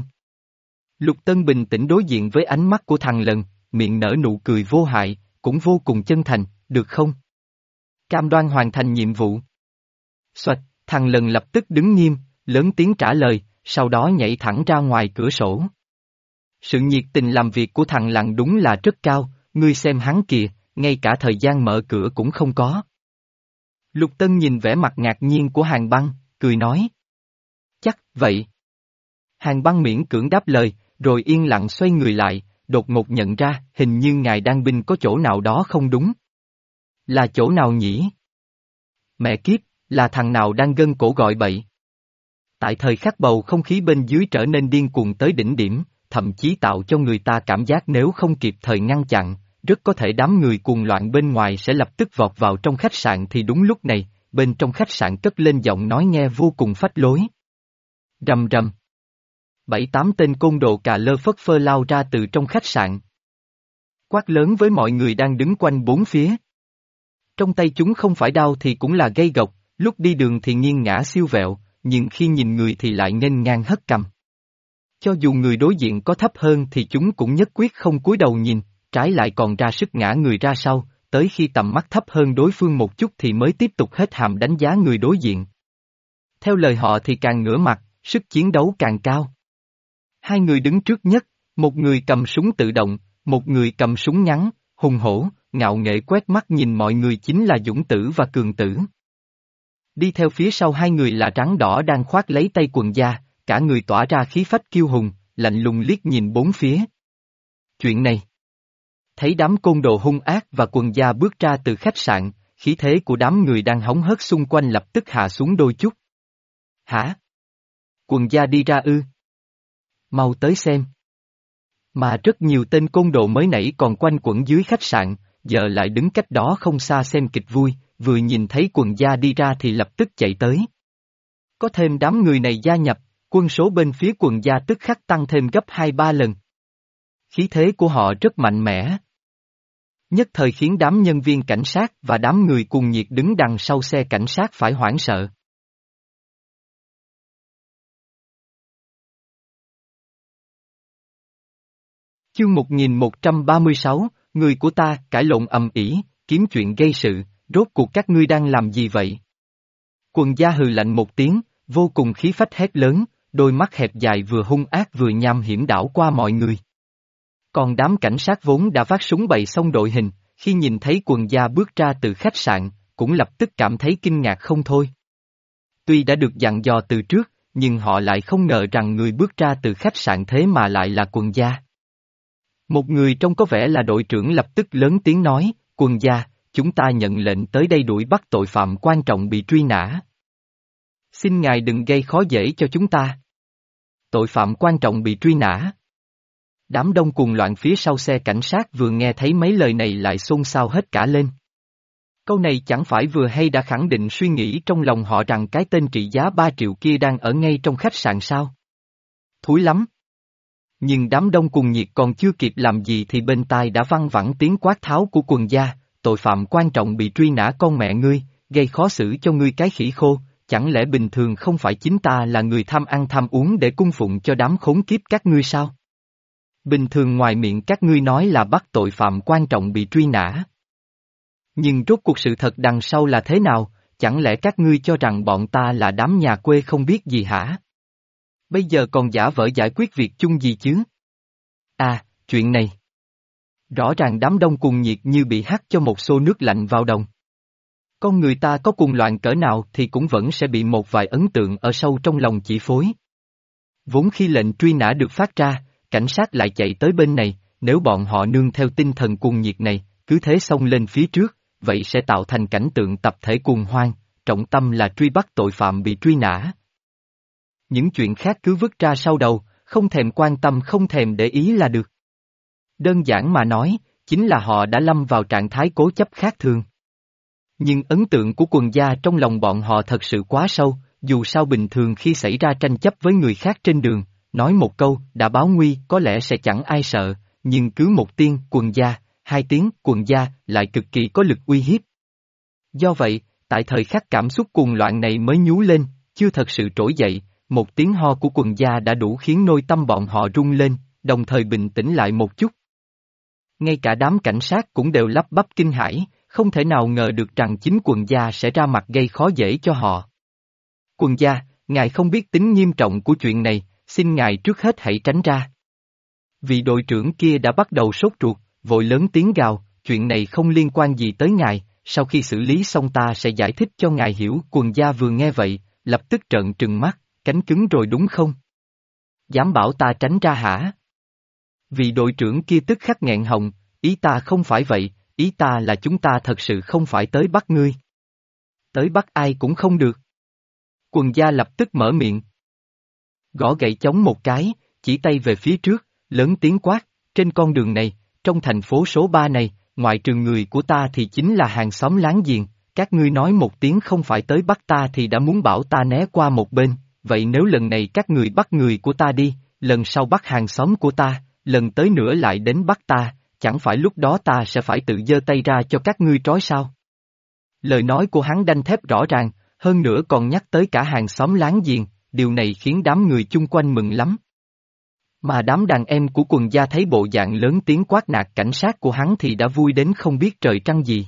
Lục Tân bình tĩnh đối diện với ánh mắt của Thằng Lần, miệng nở nụ cười vô hại, cũng vô cùng chân thành, được không? Cam đoan hoàn thành nhiệm vụ. Xoạch, Thằng Lần lập tức đứng nghiêm, lớn tiếng trả lời, sau đó nhảy thẳng ra ngoài cửa sổ. Sự nhiệt tình làm việc của Thằng Lằn đúng là rất cao, ngươi xem hắn kìa, ngay cả thời gian mở cửa cũng không có. Lục Tân nhìn vẻ mặt ngạc nhiên của Hàn Băng, cười nói. Chắc vậy. Hàn Băng miễn cưỡng đáp lời, rồi yên lặng xoay người lại, đột ngột nhận ra, hình như ngài đang binh có chỗ nào đó không đúng. Là chỗ nào nhỉ? Mẹ kiếp, là thằng nào đang gân cổ gọi bậy? Tại thời khắc bầu không khí bên dưới trở nên điên cuồng tới đỉnh điểm, thậm chí tạo cho người ta cảm giác nếu không kịp thời ngăn chặn, rất có thể đám người cuồng loạn bên ngoài sẽ lập tức vọt vào trong khách sạn. Thì đúng lúc này, bên trong khách sạn cất lên giọng nói nghe vô cùng phách lối. Rầm rầm. Bảy tám tên côn đồ cà lơ phất phơ lao ra từ trong khách sạn. Quát lớn với mọi người đang đứng quanh bốn phía. Trong tay chúng không phải đao thì cũng là gây gộc, lúc đi đường thì nghiêng ngã siêu vẹo, nhưng khi nhìn người thì lại nghênh ngang hất cằm. Cho dù người đối diện có thấp hơn thì chúng cũng nhất quyết không cúi đầu nhìn, trái lại còn ra sức ngã người ra sau, tới khi tầm mắt thấp hơn đối phương một chút thì mới tiếp tục hết hàm đánh giá người đối diện. Theo lời họ thì càng ngửa mặt, sức chiến đấu càng cao. Hai người đứng trước nhất, một người cầm súng tự động, Một người cầm súng ngắn, hùng hổ, ngạo nghễ quét mắt nhìn mọi người chính là Dũng Tử và Cường Tử. Đi theo phía sau hai người là Trắng Đỏ đang khoác lấy tay Quần Gia, cả người tỏa ra khí phách kiêu hùng, lạnh lùng liếc nhìn bốn phía. Chuyện này. Thấy đám côn đồ hung ác và Quần Gia bước ra từ khách sạn, khí thế của đám người đang hóng hớt xung quanh lập tức hạ xuống đôi chút. Hả? Quần Gia đi ra ư? Mau tới xem. Mà rất nhiều tên côn đồ mới nãy còn quanh quẩn dưới khách sạn, giờ lại đứng cách đó không xa xem kịch vui, vừa nhìn thấy Quần Gia đi ra thì lập tức chạy tới. Có thêm đám người này gia nhập, quân số bên phía Quần Gia tức khắc tăng thêm gấp hai ba lần. Khí thế của họ rất mạnh mẽ. Nhất thời khiến đám nhân viên cảnh sát và đám người cuồng nhiệt đứng đằng sau xe cảnh sát phải hoảng sợ. Chương một nghìn một trăm ba mươi sáu, người của ta cãi lộn ầm ĩ, kiếm chuyện gây sự, rốt cuộc các ngươi đang làm gì vậy? Quần Gia hừ lạnh một tiếng, vô cùng khí phách hét lớn, đôi mắt hẹp dài vừa hung ác vừa nham hiểm đảo qua mọi người. Còn đám cảnh sát vốn đã vác súng bày xong đội hình, khi nhìn thấy Quần Gia bước ra từ khách sạn, cũng lập tức cảm thấy kinh ngạc không thôi. Tuy đã được dặn dò từ trước, nhưng họ lại không ngờ rằng người bước ra từ khách sạn thế mà lại là Quần Gia. Một người trông có vẻ là đội trưởng lập tức lớn tiếng nói, Quần Gia, chúng ta nhận lệnh tới đây đuổi bắt tội phạm quan trọng bị truy nã. Xin ngài đừng gây khó dễ cho chúng ta. Tội phạm quan trọng bị truy nã. Đám đông cuồng loạn phía sau xe cảnh sát vừa nghe thấy mấy lời này lại xôn xao hết cả lên. Câu này chẳng phải vừa hay đã khẳng định suy nghĩ trong lòng họ rằng cái tên trị giá ba triệu kia đang ở ngay trong khách sạn sao? Thúi lắm. Nhưng đám đông cuồng nhiệt còn chưa kịp làm gì thì bên tai đã văng vẳng tiếng quát tháo của Quần Gia, tội phạm quan trọng bị truy nã con mẹ ngươi, gây khó xử cho ngươi cái khỉ khô, chẳng lẽ bình thường không phải chính ta là người tham ăn tham uống để cung phụng cho đám khốn kiếp các ngươi sao? Bình thường ngoài miệng các ngươi nói là bắt tội phạm quan trọng bị truy nã. Nhưng rốt cuộc sự thật đằng sau là thế nào, chẳng lẽ các ngươi cho rằng bọn ta là đám nhà quê không biết gì hả? Bây giờ còn giả vờ giải quyết việc chung gì chứ? À, chuyện này. Rõ ràng đám đông cuồng nhiệt như bị hắt cho một xô nước lạnh vào đồng. Con người ta có cuồng loạn cỡ nào thì cũng vẫn sẽ bị một vài ấn tượng ở sâu trong lòng chỉ phối. Vốn khi lệnh truy nã được phát ra, cảnh sát lại chạy tới bên này, nếu bọn họ nương theo tinh thần cuồng nhiệt này, cứ thế xông lên phía trước, vậy sẽ tạo thành cảnh tượng tập thể cuồng hoang, trọng tâm là truy bắt tội phạm bị truy nã. Những chuyện khác cứ vứt ra sau đầu, không thèm quan tâm không thèm để ý là được. Đơn giản mà nói, chính là họ đã lâm vào trạng thái cố chấp khác thường. Nhưng ấn tượng của Quần Gia trong lòng bọn họ thật sự quá sâu, dù sao bình thường khi xảy ra tranh chấp với người khác trên đường, nói một câu đã báo nguy có lẽ sẽ chẳng ai sợ, nhưng cứ một tiếng Quần Gia, hai tiếng Quần Gia lại cực kỳ có lực uy hiếp. Do vậy, tại thời khắc cảm xúc cuồng loạn này mới nhú lên, chưa thật sự trỗi dậy, một tiếng ho của Quần Gia đã đủ khiến nội tâm bọn họ rung lên, đồng thời bình tĩnh lại một chút. Ngay cả đám cảnh sát cũng đều lắp bắp kinh hãi, không thể nào ngờ được rằng chính Quần Gia sẽ ra mặt gây khó dễ cho họ. Quần Gia, ngài không biết tính nghiêm trọng của chuyện này, xin ngài trước hết hãy tránh ra. Vị đội trưởng kia đã bắt đầu sốt ruột, vội lớn tiếng gào, chuyện này không liên quan gì tới ngài, sau khi xử lý xong ta sẽ giải thích cho ngài hiểu. Quần Gia vừa nghe vậy, lập tức trợn trừng mắt, cánh cứng rồi đúng không? Dám bảo ta tránh ra hả? Vị đội trưởng kia tức khắc nghẹn họng, ý ta không phải vậy, ý ta là chúng ta thật sự không phải tới bắt ngươi. Tới bắt ai cũng không được. Quần Gia lập tức mở miệng. Gõ gậy chống một cái, chỉ tay về phía trước, lớn tiếng quát, trên con đường này, trong thành phố số ba này, ngoại trừ người của ta thì chính là hàng xóm láng giềng, các ngươi nói một tiếng không phải tới bắt ta thì đã muốn bảo ta né qua một bên, vậy nếu lần này các người bắt người của ta đi, lần sau bắt hàng xóm của ta, lần tới nữa lại đến bắt ta, chẳng phải lúc đó ta sẽ phải tự giơ tay ra cho các ngươi trói sao? Lời nói của hắn đanh thép rõ ràng, hơn nữa còn nhắc tới cả hàng xóm láng giềng, điều này khiến đám người chung quanh mừng lắm. Mà đám đàn em của Quần Gia thấy bộ dạng lớn tiếng quát nạt cảnh sát của hắn thì đã vui đến không biết trời trăng gì.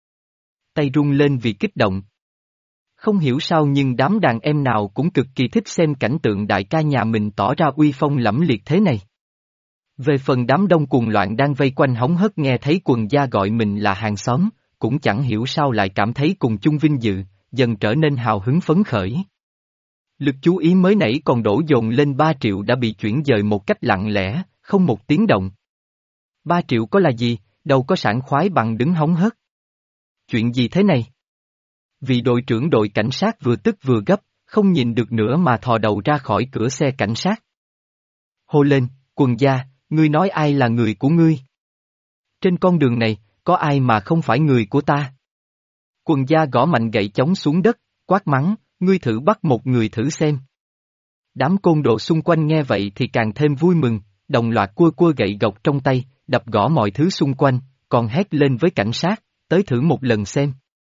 Tay rung lên vì kích động. Không hiểu sao nhưng đám đàn em nào cũng cực kỳ thích xem cảnh tượng đại ca nhà mình tỏ ra uy phong lẫm liệt thế này. Về phần đám đông cuồng loạn đang vây quanh hóng hớt nghe thấy quần gia gọi mình là hàng xóm, cũng chẳng hiểu sao lại cảm thấy cùng chung vinh dự, dần trở nên hào hứng phấn khởi. Lực chú ý mới nãy còn đổ dồn lên ba triệu đã bị chuyển dời một cách lặng lẽ, không một tiếng động. Ba triệu có là gì, đâu có sảng khoái bằng đứng hóng hớt. Chuyện gì thế này? Vị đội trưởng đội cảnh sát vừa tức vừa gấp, không nhìn được nữa mà thò đầu ra khỏi cửa xe cảnh sát. Hô lên, quần gia, ngươi nói ai là người của ngươi? Trên con đường này, có ai mà không phải người của ta? Quần gia gõ mạnh gậy chống xuống đất, quát mắng, ngươi thử bắt một người thử xem. Đám côn đồ xung quanh nghe vậy thì càng thêm vui mừng, đồng loạt cua cua gậy gộc trong tay, đập gõ mọi thứ xung quanh, còn hét lên với cảnh sát, tới thử một lần xem.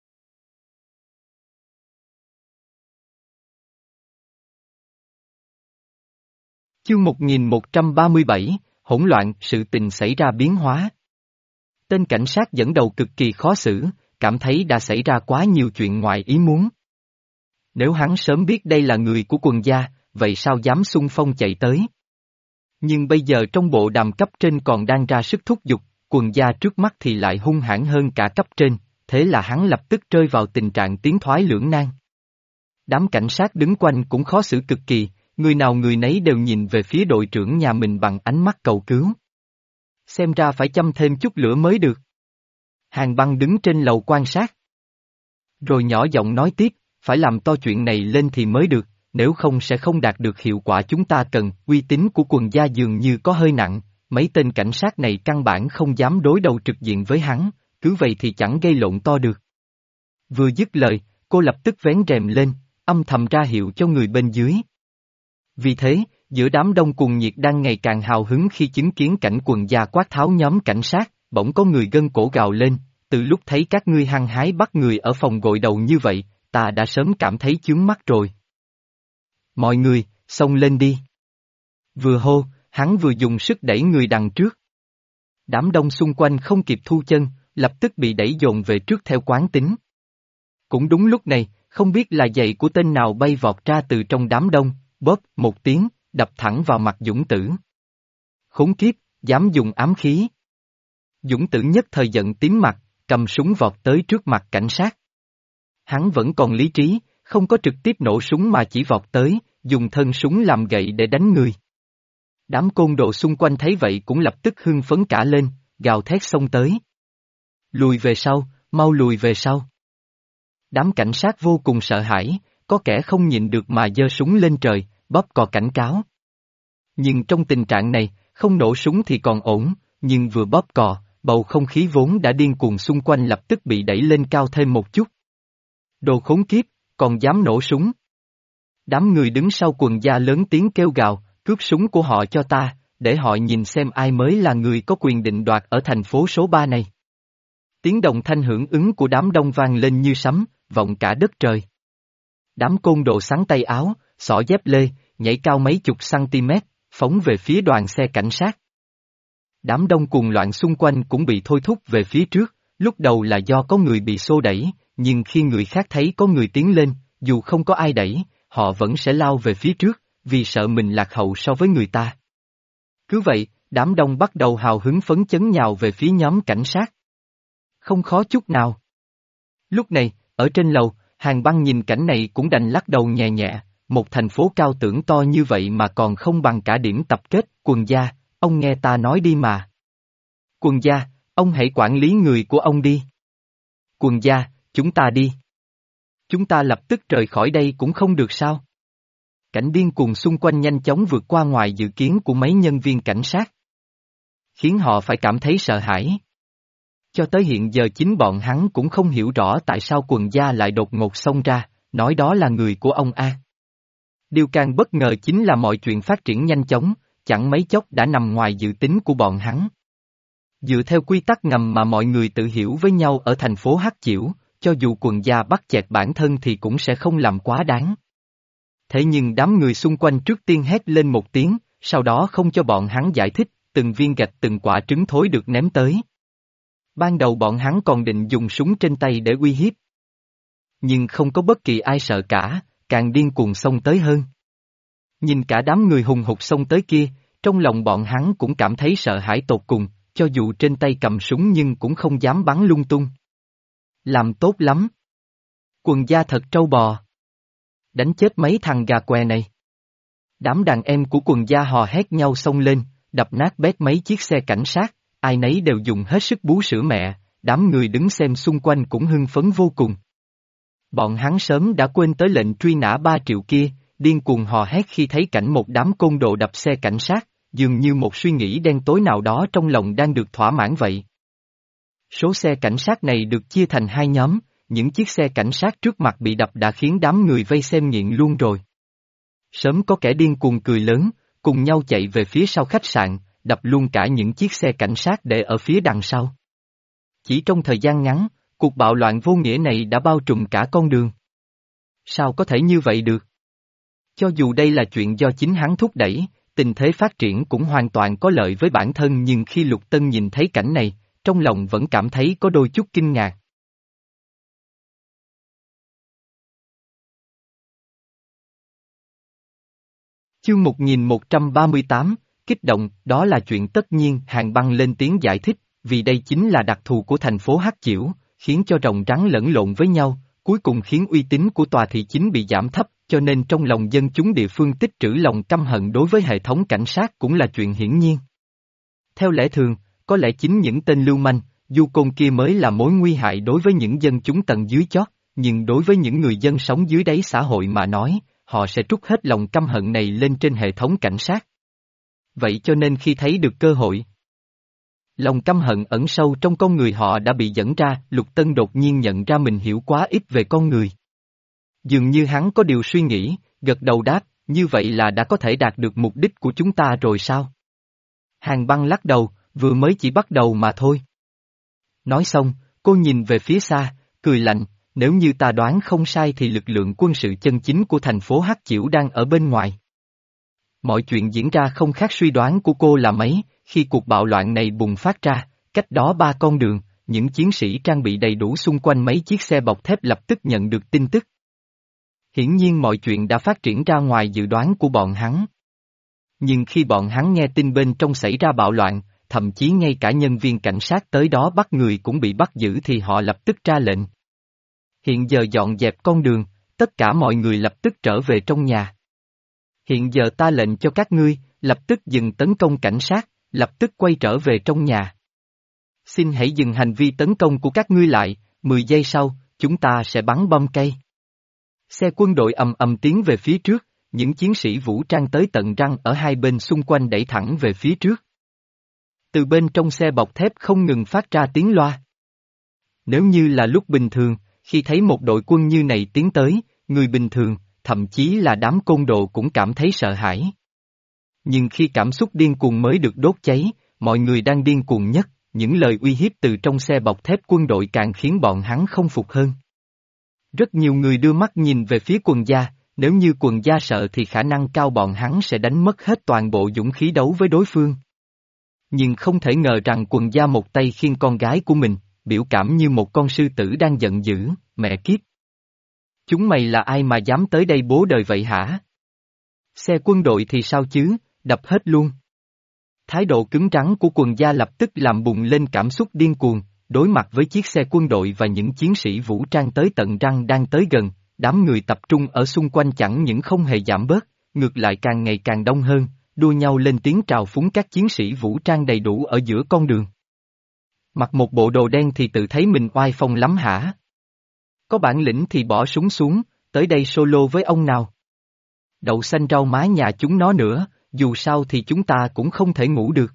Chương một nghìn một trăm ba mươi bảy, hỗn loạn, sự tình xảy ra biến hóa. Tên cảnh sát dẫn đầu cực kỳ khó xử, cảm thấy đã xảy ra quá nhiều chuyện ngoài ý muốn. Nếu hắn sớm biết đây là người của quần gia, vậy sao dám xung phong chạy tới? Nhưng bây giờ trong bộ đàm cấp trên còn đang ra sức thúc giục, quần gia trước mắt thì lại hung hãn hơn cả cấp trên, thế là hắn lập tức rơi vào tình trạng tiến thoái lưỡng nan. Đám cảnh sát đứng quanh cũng khó xử cực kỳ, người nào người nấy đều nhìn về phía đội trưởng nhà mình bằng ánh mắt cầu cứu. Xem ra phải châm thêm chút lửa mới được. Hàng Băng đứng trên lầu quan sát. Rồi nhỏ giọng nói tiếp, phải làm to chuyện này lên thì mới được, nếu không sẽ không đạt được hiệu quả chúng ta cần. Uy tín của quần gia dường như có hơi nặng, mấy tên cảnh sát này căn bản không dám đối đầu trực diện với hắn, cứ vậy thì chẳng gây lộn to được. Vừa dứt lời, cô lập tức vén rèm lên, âm thầm ra hiệu cho người bên dưới. Vì thế, giữa đám đông cuồng nhiệt đang ngày càng hào hứng khi chứng kiến cảnh quần gia quát tháo nhóm cảnh sát, bỗng có người gân cổ gào lên, từ lúc thấy các ngươi hăng hái bắt người ở phòng gội đầu như vậy, ta đã sớm cảm thấy chướng mắt rồi. Mọi người, xông lên đi. Vừa hô, hắn vừa dùng sức đẩy người đằng trước. Đám đông xung quanh không kịp thu chân, lập tức bị đẩy dồn về trước theo quán tính. Cũng đúng lúc này, không biết là giày của tên nào bay vọt ra từ trong đám đông, bóp một tiếng, đập thẳng vào mặt Dũng Tử. Khốn kiếp, dám dùng ám khí. Dũng Tử nhất thời giận tím mặt, cầm súng vọt tới trước mặt cảnh sát. Hắn vẫn còn lý trí, không có trực tiếp nổ súng mà chỉ vọt tới, dùng thân súng làm gậy để đánh người. Đám côn đồ xung quanh thấy vậy cũng lập tức hưng phấn cả lên, gào thét xông tới. Lùi về sau, mau lùi về sau. Đám cảnh sát vô cùng sợ hãi, có kẻ không nhịn được mà giơ súng lên trời, bóp cò cảnh cáo. Nhưng trong tình trạng này, không nổ súng thì còn ổn, nhưng vừa bóp cò, bầu không khí vốn đã điên cuồng xung quanh lập tức bị đẩy lên cao thêm một chút. Đồ khốn kiếp, còn dám nổ súng. Đám người đứng sau quần gia lớn tiếng kêu gào, cướp súng của họ cho ta, để họ nhìn xem ai mới là người có quyền định đoạt ở thành phố số ba này. Tiếng đồng thanh hưởng ứng của đám đông vang lên như sấm, vọng cả đất trời. Đám côn đồ xắn tay áo, xỏ dép lê, nhảy cao mấy chục cm, phóng về phía đoàn xe cảnh sát. Đám đông cuồng loạn xung quanh cũng bị thôi thúc về phía trước, lúc đầu là do có người bị xô đẩy, nhưng khi người khác thấy có người tiến lên, dù không có ai đẩy, họ vẫn sẽ lao về phía trước, vì sợ mình lạc hậu so với người ta. Cứ vậy, đám đông bắt đầu hào hứng phấn chấn nhào về phía nhóm cảnh sát. Không khó chút nào. Lúc này, ở trên lầu, Hàng Băng nhìn cảnh này cũng đành lắc đầu nhẹ nhẹ, một thành phố cao tưởng to như vậy mà còn không bằng cả điểm tập kết. Quần gia, ông nghe ta nói đi mà. Quần gia, ông hãy quản lý người của ông đi. Quần gia, chúng ta đi. Chúng ta lập tức rời khỏi đây cũng không được sao? Cảnh điên cuồng xung quanh nhanh chóng vượt qua ngoài dự kiến của mấy nhân viên cảnh sát. Khiến họ phải cảm thấy sợ hãi. Cho tới hiện giờ chính bọn hắn cũng không hiểu rõ tại sao quần gia lại đột ngột xông ra, nói đó là người của ông A. Điều càng bất ngờ chính là mọi chuyện phát triển nhanh chóng, chẳng mấy chốc đã nằm ngoài dự tính của bọn hắn. Dựa theo quy tắc ngầm mà mọi người tự hiểu với nhau ở thành phố Hắc Chiểu, cho dù quần gia bắt chẹt bản thân thì cũng sẽ không làm quá đáng. Thế nhưng đám người xung quanh trước tiên hét lên một tiếng, sau đó không cho bọn hắn giải thích, từng viên gạch từng quả trứng thối được ném tới. Ban đầu bọn hắn còn định dùng súng trên tay để uy hiếp. Nhưng không có bất kỳ ai sợ cả, càng điên cuồng xông tới hơn. Nhìn cả đám người hùng hục xông tới kia, Trong lòng bọn hắn cũng cảm thấy sợ hãi tột cùng, cho dù trên tay cầm súng nhưng cũng không dám bắn lung tung. Làm tốt lắm. Quần gia thật trâu bò. Đánh chết mấy thằng gà què này. Đám đàn em của quần gia hò hét nhau xông lên, đập nát bét mấy chiếc xe cảnh sát, ai nấy đều dùng hết sức bú sữa mẹ, đám người đứng xem xung quanh cũng hưng phấn vô cùng. Bọn hắn sớm đã quên tới lệnh truy nã ba triệu kia, điên cuồng hò hét khi thấy cảnh một đám côn đồ đập xe cảnh sát, dường như một suy nghĩ đen tối nào đó trong lòng đang được thỏa mãn vậy. Số xe cảnh sát này được chia thành hai nhóm, những chiếc xe cảnh sát trước mặt bị đập đã khiến đám người vây xem nghiện luôn rồi. Sớm có kẻ điên cuồng cười lớn, cùng nhau chạy về phía sau khách sạn, đập luôn cả những chiếc xe cảnh sát để ở phía đằng sau. Chỉ trong thời gian ngắn, cuộc bạo loạn vô nghĩa này đã bao trùm cả con đường. Sao có thể như vậy được? Cho dù đây là chuyện do chính hắn thúc đẩy, tình thế phát triển cũng hoàn toàn có lợi với bản thân, nhưng khi Lục Tân nhìn thấy cảnh này, trong lòng vẫn cảm thấy có đôi chút kinh ngạc. Chương một nghìn một trăm ba mươi tám, kích động, đó là chuyện tất nhiên, Hàn Băng lên tiếng giải thích, vì đây chính là đặc thù của thành phố Hắc Chiểu, khiến cho rồng rắn lẫn lộn với nhau, cuối cùng khiến uy tín của tòa thị chính bị giảm thấp, cho nên trong lòng dân chúng địa phương tích trữ lòng căm hận đối với hệ thống cảnh sát cũng là chuyện hiển nhiên. Theo lẽ thường, có lẽ chính những tên lưu manh, du côn kia mới là mối nguy hại đối với những dân chúng tầng dưới chót, nhưng đối với những người dân sống dưới đáy xã hội mà nói, họ sẽ trút hết lòng căm hận này lên trên hệ thống cảnh sát. Vậy cho nên khi thấy được cơ hội, lòng căm hận ẩn sâu trong con người họ đã bị dẫn ra, Lục Tân đột nhiên nhận ra mình hiểu quá ít về con người. Dường như hắn có điều suy nghĩ, gật đầu đáp, như vậy là đã có thể đạt được mục đích của chúng ta rồi sao? Hàn Băng lắc đầu, vừa mới chỉ bắt đầu mà thôi. Nói xong, cô nhìn về phía xa, cười lạnh, nếu như ta đoán không sai thì lực lượng quân sự chân chính của thành phố Hắc Chiểu đang ở bên ngoài. Mọi chuyện diễn ra không khác suy đoán của cô là mấy, khi cuộc bạo loạn này bùng phát ra, cách đó ba con đường, những chiến sĩ trang bị đầy đủ xung quanh mấy chiếc xe bọc thép lập tức nhận được tin tức. Hiển nhiên mọi chuyện đã phát triển ra ngoài dự đoán của bọn hắn. Nhưng khi bọn hắn nghe tin bên trong xảy ra bạo loạn, thậm chí ngay cả nhân viên cảnh sát tới đó bắt người cũng bị bắt giữ thì họ lập tức ra lệnh. Hiện giờ dọn dẹp con đường, tất cả mọi người lập tức trở về trong nhà. Hiện giờ ta lệnh cho các ngươi, lập tức dừng tấn công cảnh sát, lập tức quay trở về trong nhà. Xin hãy dừng hành vi tấn công của các ngươi lại, mười giây sau, chúng ta sẽ bắn bom cây. Xe quân đội ầm ầm tiến về phía trước, những chiến sĩ vũ trang tới tận răng ở hai bên xung quanh đẩy thẳng về phía trước. Từ bên trong xe bọc thép không ngừng phát ra tiếng loa. Nếu như là lúc bình thường, khi thấy một đội quân như này tiến tới, người bình thường, thậm chí là đám côn đồ cũng cảm thấy sợ hãi. Nhưng khi cảm xúc điên cuồng mới được đốt cháy, mọi người đang điên cuồng nhất, những lời uy hiếp từ trong xe bọc thép quân đội càng khiến bọn hắn không phục hơn. Rất nhiều người đưa mắt nhìn về phía quần gia, nếu như quần gia sợ thì khả năng cao bọn hắn sẽ đánh mất hết toàn bộ dũng khí đấu với đối phương. Nhưng không thể ngờ rằng quần gia một tay khiêng con gái của mình, biểu cảm như một con sư tử đang giận dữ, mẹ kiếp. Chúng mày là ai mà dám tới đây bố đời vậy hả? Xe quân đội thì sao chứ, đập hết luôn. Thái độ cứng rắn của quần gia lập tức làm bùng lên cảm xúc điên cuồng, đối mặt với chiếc xe quân đội và những chiến sĩ vũ trang tới tận răng đang tới gần, đám người tập trung ở xung quanh chẳng những không hề giảm bớt, ngược lại càng ngày càng đông hơn, đua nhau lên tiếng trào phúng các chiến sĩ vũ trang đầy đủ ở giữa con đường. Mặc một bộ đồ đen thì tự thấy mình oai phong lắm hả? Có bản lĩnh thì bỏ súng xuống, tới đây solo với ông nào? Đậu xanh rau má nhà chúng nó nữa, dù sao thì chúng ta cũng không thể ngủ được.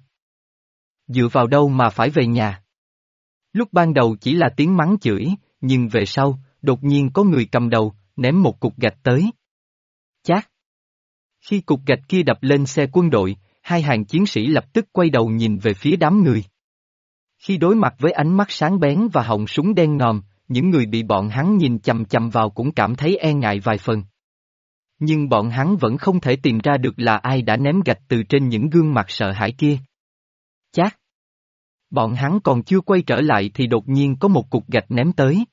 Dựa vào đâu mà phải về nhà? Lúc ban đầu chỉ là tiếng mắng chửi, nhưng về sau, đột nhiên có người cầm đầu, ném một cục gạch tới. Chát! Khi cục gạch kia đập lên xe quân đội, hai hàng chiến sĩ lập tức quay đầu nhìn về phía đám người. Khi đối mặt với ánh mắt sáng bén và họng súng đen ngòm, những người bị bọn hắn nhìn chằm chằm vào cũng cảm thấy e ngại vài phần. Nhưng bọn hắn vẫn không thể tìm ra được là ai đã ném gạch từ trên những gương mặt sợ hãi kia. Chát! Bọn hắn còn chưa quay trở lại thì đột nhiên có một cục gạch ném tới.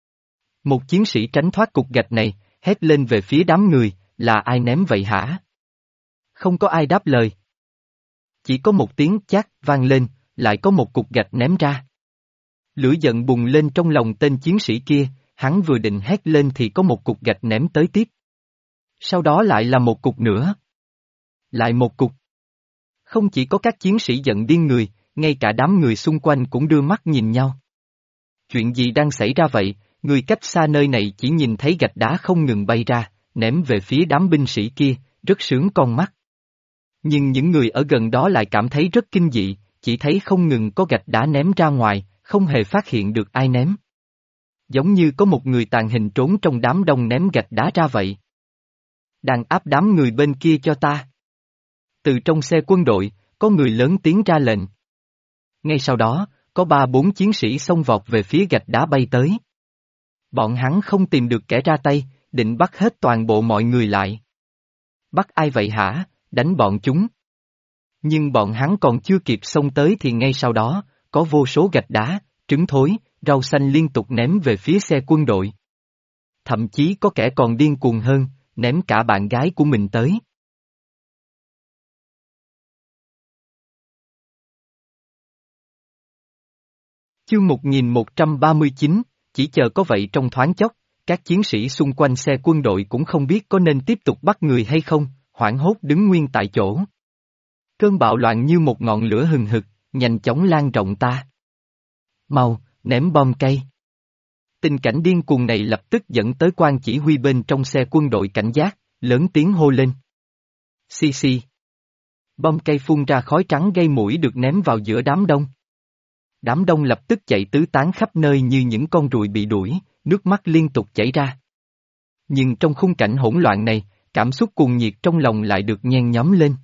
Một chiến sĩ tránh thoát cục gạch này, hét lên về phía đám người, là ai ném vậy hả? Không có ai đáp lời. Chỉ có một tiếng chát vang lên, lại có một cục gạch ném ra. Lửa giận bùng lên trong lòng tên chiến sĩ kia, hắn vừa định hét lên thì có một cục gạch ném tới tiếp. Sau đó lại là một cục nữa. Lại một cục. Không chỉ có các chiến sĩ giận điên người, ngay cả đám người xung quanh cũng đưa mắt nhìn nhau. Chuyện gì đang xảy ra vậy? Người cách xa nơi này chỉ nhìn thấy gạch đá không ngừng bay ra, ném về phía đám binh sĩ kia, rất sướng con mắt. Nhưng những người ở gần đó lại cảm thấy rất kinh dị, chỉ thấy không ngừng có gạch đá ném ra ngoài, không hề phát hiện được ai ném. Giống như có một người tàn hình trốn trong đám đông ném gạch đá ra vậy. Đàn áp đám người bên kia cho ta. Từ trong xe quân đội, có người lớn tiếng ra lệnh. Ngay sau đó, có ba bốn chiến sĩ xông vọt về phía gạch đá bay tới. Bọn hắn không tìm được kẻ ra tay, định bắt hết toàn bộ mọi người lại. Bắt ai vậy hả? Đánh bọn chúng. Nhưng bọn hắn còn chưa kịp xông tới thì ngay sau đó, có vô số gạch đá, trứng thối, rau xanh liên tục ném về phía xe quân đội. Thậm chí có kẻ còn điên cuồng hơn, ném cả bạn gái của mình tới. Chương một nghìn một trăm ba mươi chín, chỉ chờ có vậy trong thoáng chốc, các chiến sĩ xung quanh xe quân đội cũng không biết có nên tiếp tục bắt người hay không, hoảng hốt đứng nguyên tại chỗ. Cơn bạo loạn như một ngọn lửa hừng hực, nhanh chóng lan rộng ta. Mau, ném bom cây. Tình cảnh điên cuồng này lập tức dẫn tới quan chỉ huy bên trong xe quân đội cảnh giác, lớn tiếng hô lên. Xì xì. Bom cây phun ra khói trắng gây mũi được ném vào giữa đám đông. Đám đông lập tức chạy tứ tán khắp nơi như những con ruồi bị đuổi, nước mắt liên tục chảy ra. Nhưng trong khung cảnh hỗn loạn này, cảm xúc cuồng nhiệt trong lòng lại được nhen nhóm lên.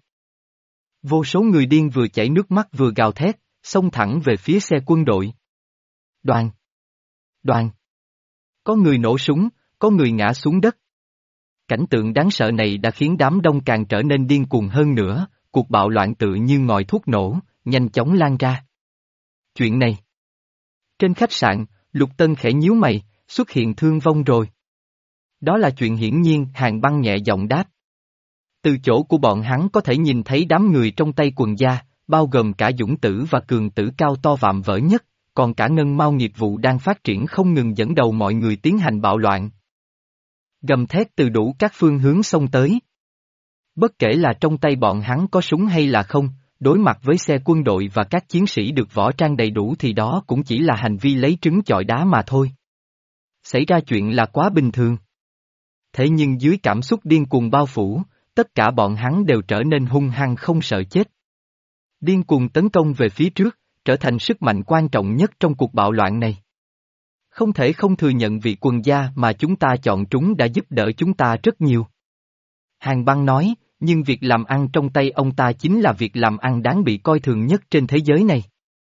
Vô số người điên vừa chảy nước mắt vừa gào thét, xông thẳng về phía xe quân đội. Đoàn! Đoàn! Có người nổ súng, có người ngã xuống đất. Cảnh tượng đáng sợ này đã khiến đám đông càng trở nên điên cuồng hơn nữa, cuộc bạo loạn tự như ngòi thuốc nổ, nhanh chóng lan ra. Chuyện này. Trên khách sạn, Lục Tân khẽ nhíu mày, xuất hiện thương vong rồi. Đó là chuyện hiển nhiên, Hàn Băng nhẹ giọng đáp. Từ chỗ của bọn hắn có thể nhìn thấy đám người trong tay quần gia, bao gồm cả dũng tử và cường tử cao to vạm vỡ nhất, còn cả ngân mao nghiệp vụ đang phát triển không ngừng dẫn đầu mọi người tiến hành bạo loạn. Gầm thét từ đủ các phương hướng xông tới. Bất kể là trong tay bọn hắn có súng hay là không, đối mặt với xe quân đội và các chiến sĩ được võ trang đầy đủ thì đó cũng chỉ là hành vi lấy trứng chọi đá mà thôi. Xảy ra chuyện là quá bình thường. Thế nhưng dưới cảm xúc điên cuồng bao phủ, tất cả bọn hắn đều trở nên hung hăng không sợ chết. Điên cuồng tấn công về phía trước, trở thành sức mạnh quan trọng nhất trong cuộc bạo loạn này. Không thể không thừa nhận vị quần gia mà chúng ta chọn chúng đã giúp đỡ chúng ta rất nhiều. Hàn Băng nói, nhưng việc làm ăn trong tay ông ta chính là việc làm ăn đáng bị coi thường nhất trên thế giới này.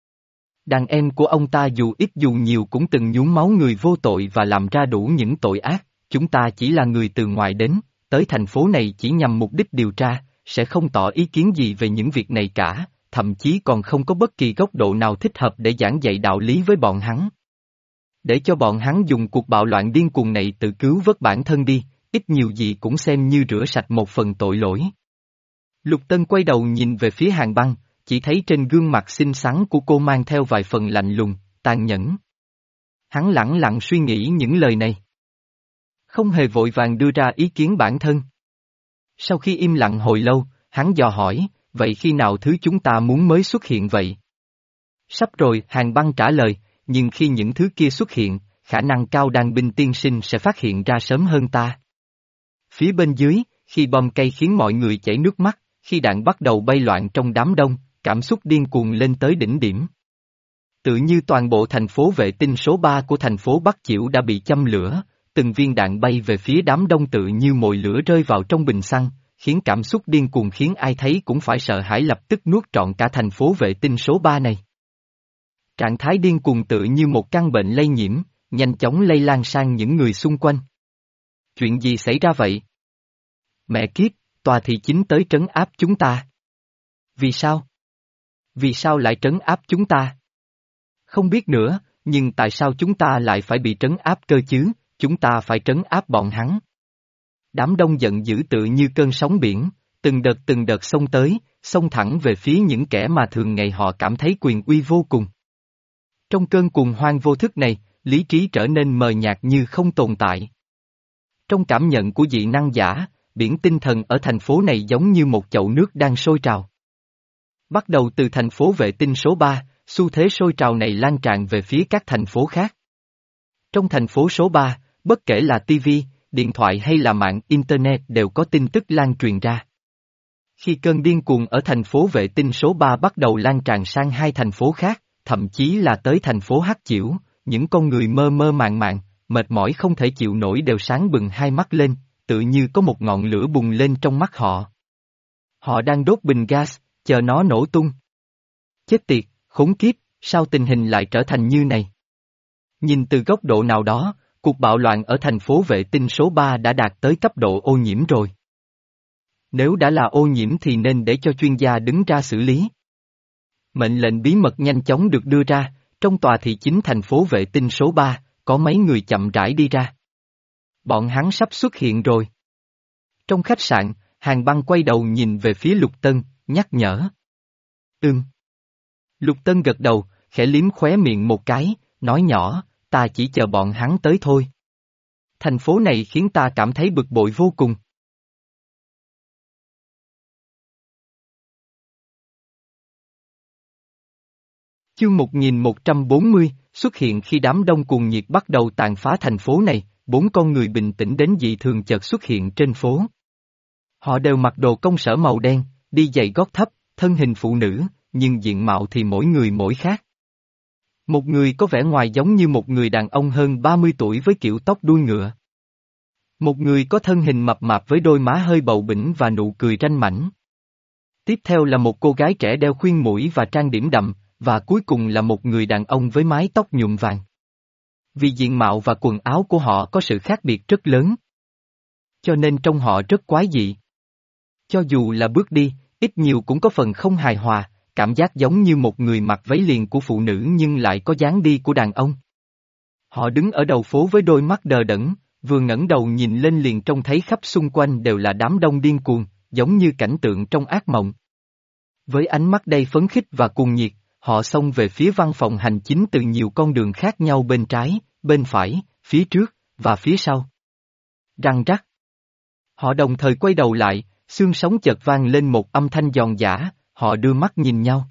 Đàn em của ông ta dù ít dù nhiều cũng từng nhuốm máu người vô tội và làm ra đủ những tội ác, chúng ta chỉ là người từ ngoài đến, tới thành phố này chỉ nhằm mục đích điều tra, sẽ không tỏ ý kiến gì về những việc này cả, thậm chí còn không có bất kỳ góc độ nào thích hợp để giảng dạy đạo lý với bọn hắn. Để cho bọn hắn dùng cuộc bạo loạn điên cuồng này tự cứu vớt bản thân đi, ít nhiều gì cũng xem như rửa sạch một phần tội lỗi. Lục Tân quay đầu nhìn về phía Hàn Băng, chỉ thấy trên gương mặt xinh xắn của cô mang theo vài phần lạnh lùng, tàn nhẫn. Hắn lẳng lặng suy nghĩ những lời này. Không hề vội vàng đưa ra ý kiến bản thân. Sau khi im lặng hồi lâu, hắn dò hỏi, vậy khi nào thứ chúng ta muốn mới xuất hiện vậy? Sắp rồi, Hàn Băng trả lời, nhưng khi những thứ kia xuất hiện, khả năng cao đàn binh tiên sinh sẽ phát hiện ra sớm hơn ta. Phía bên dưới, khi bom cây khiến mọi người chảy nước mắt, khi đạn bắt đầu bay loạn trong đám đông, cảm xúc điên cuồng lên tới đỉnh điểm. Tự như toàn bộ thành phố vệ tinh số ba của thành phố Bắc Chiểu đã bị châm lửa, từng viên đạn bay về phía đám đông tự như mồi lửa rơi vào trong bình xăng, khiến cảm xúc điên cuồng khiến ai thấy cũng phải sợ hãi lập tức nuốt trọn cả thành phố vệ tinh số ba này. Trạng thái điên cuồng tự như một căn bệnh lây nhiễm, nhanh chóng lây lan sang những người xung quanh. Chuyện gì xảy ra vậy? Mẹ kiếp, tòa thị chính tới trấn áp chúng ta. Vì sao? Vì sao lại trấn áp chúng ta? Không biết nữa, nhưng tại sao chúng ta lại phải bị trấn áp cơ chứ, chúng ta phải trấn áp bọn hắn. Đám đông giận dữ tự như cơn sóng biển, từng đợt từng đợt xông tới, xông thẳng về phía những kẻ mà thường ngày họ cảm thấy quyền uy vô cùng. Trong cơn cuồng hoang vô thức này, lý trí trở nên mờ nhạt như không tồn tại. Trong cảm nhận của dị năng giả, biển tinh thần ở thành phố này giống như một chậu nước đang sôi trào. Bắt đầu từ thành phố vệ tinh số ba, xu thế sôi trào này lan tràn về phía các thành phố khác. Trong thành phố số ba, bất kể là ti vi, điện thoại hay là mạng Internet đều có tin tức lan truyền ra. Khi cơn điên cuồng ở thành phố vệ tinh số ba bắt đầu lan tràn sang hai thành phố khác, thậm chí là tới thành phố Hắc Chiểu, những con người mơ mơ màng màng, mệt mỏi không thể chịu nổi đều sáng bừng hai mắt lên, tự như có một ngọn lửa bùng lên trong mắt họ. Họ đang đốt bình gas, chờ nó nổ tung. Chết tiệt, khốn kiếp, sao tình hình lại trở thành như này? Nhìn từ góc độ nào đó, cuộc bạo loạn ở thành phố vệ tinh số ba đã đạt tới cấp độ ô nhiễm rồi. Nếu đã là ô nhiễm thì nên để cho chuyên gia đứng ra xử lý. Mệnh lệnh bí mật nhanh chóng được đưa ra, trong tòa thị chính thành phố vệ tinh số ba, có mấy người chậm rãi đi ra. Bọn hắn sắp xuất hiện rồi. Trong khách sạn, Hàn Băng quay đầu nhìn về phía Lục Tân, nhắc nhở. Ừm. Lục Tân gật đầu, khẽ liếm khóe miệng một cái, nói nhỏ, ta chỉ chờ bọn hắn tới thôi. Thành phố này khiến ta cảm thấy bực bội vô cùng. Chương một nghìn một trăm bốn mươi, xuất hiện khi đám đông cuồng nhiệt bắt đầu tàn phá thành phố này, bốn con người bình tĩnh đến dị thường chợt xuất hiện trên phố. Họ đều mặc đồ công sở màu đen, đi giày gót thấp, thân hình phụ nữ, nhưng diện mạo thì mỗi người mỗi khác. Một người có vẻ ngoài giống như một người đàn ông hơn ba mươi tuổi với kiểu tóc đuôi ngựa. Một người có thân hình mập mạp với đôi má hơi bầu bĩnh và nụ cười ranh mãnh. Tiếp theo là một cô gái trẻ đeo khuyên mũi và trang điểm đậm, và cuối cùng là một người đàn ông với mái tóc nhuộm vàng. Vì diện mạo và quần áo của họ có sự khác biệt rất lớn. Cho nên trông họ rất quái dị. Cho dù là bước đi, ít nhiều cũng có phần không hài hòa, cảm giác giống như một người mặc váy liền của phụ nữ nhưng lại có dáng đi của đàn ông. Họ đứng ở đầu phố với đôi mắt đờ đẫn, vừa ngẩng đầu nhìn lên liền trông thấy khắp xung quanh đều là đám đông điên cuồng, giống như cảnh tượng trong ác mộng. Với ánh mắt đầy phấn khích và cuồng nhiệt, họ xông về phía văn phòng hành chính từ nhiều con đường khác nhau bên trái, bên phải, phía trước, và phía sau. Răng rắc. Họ đồng thời quay đầu lại, xương sống chợt vang lên một âm thanh giòn giã, họ đưa mắt nhìn nhau.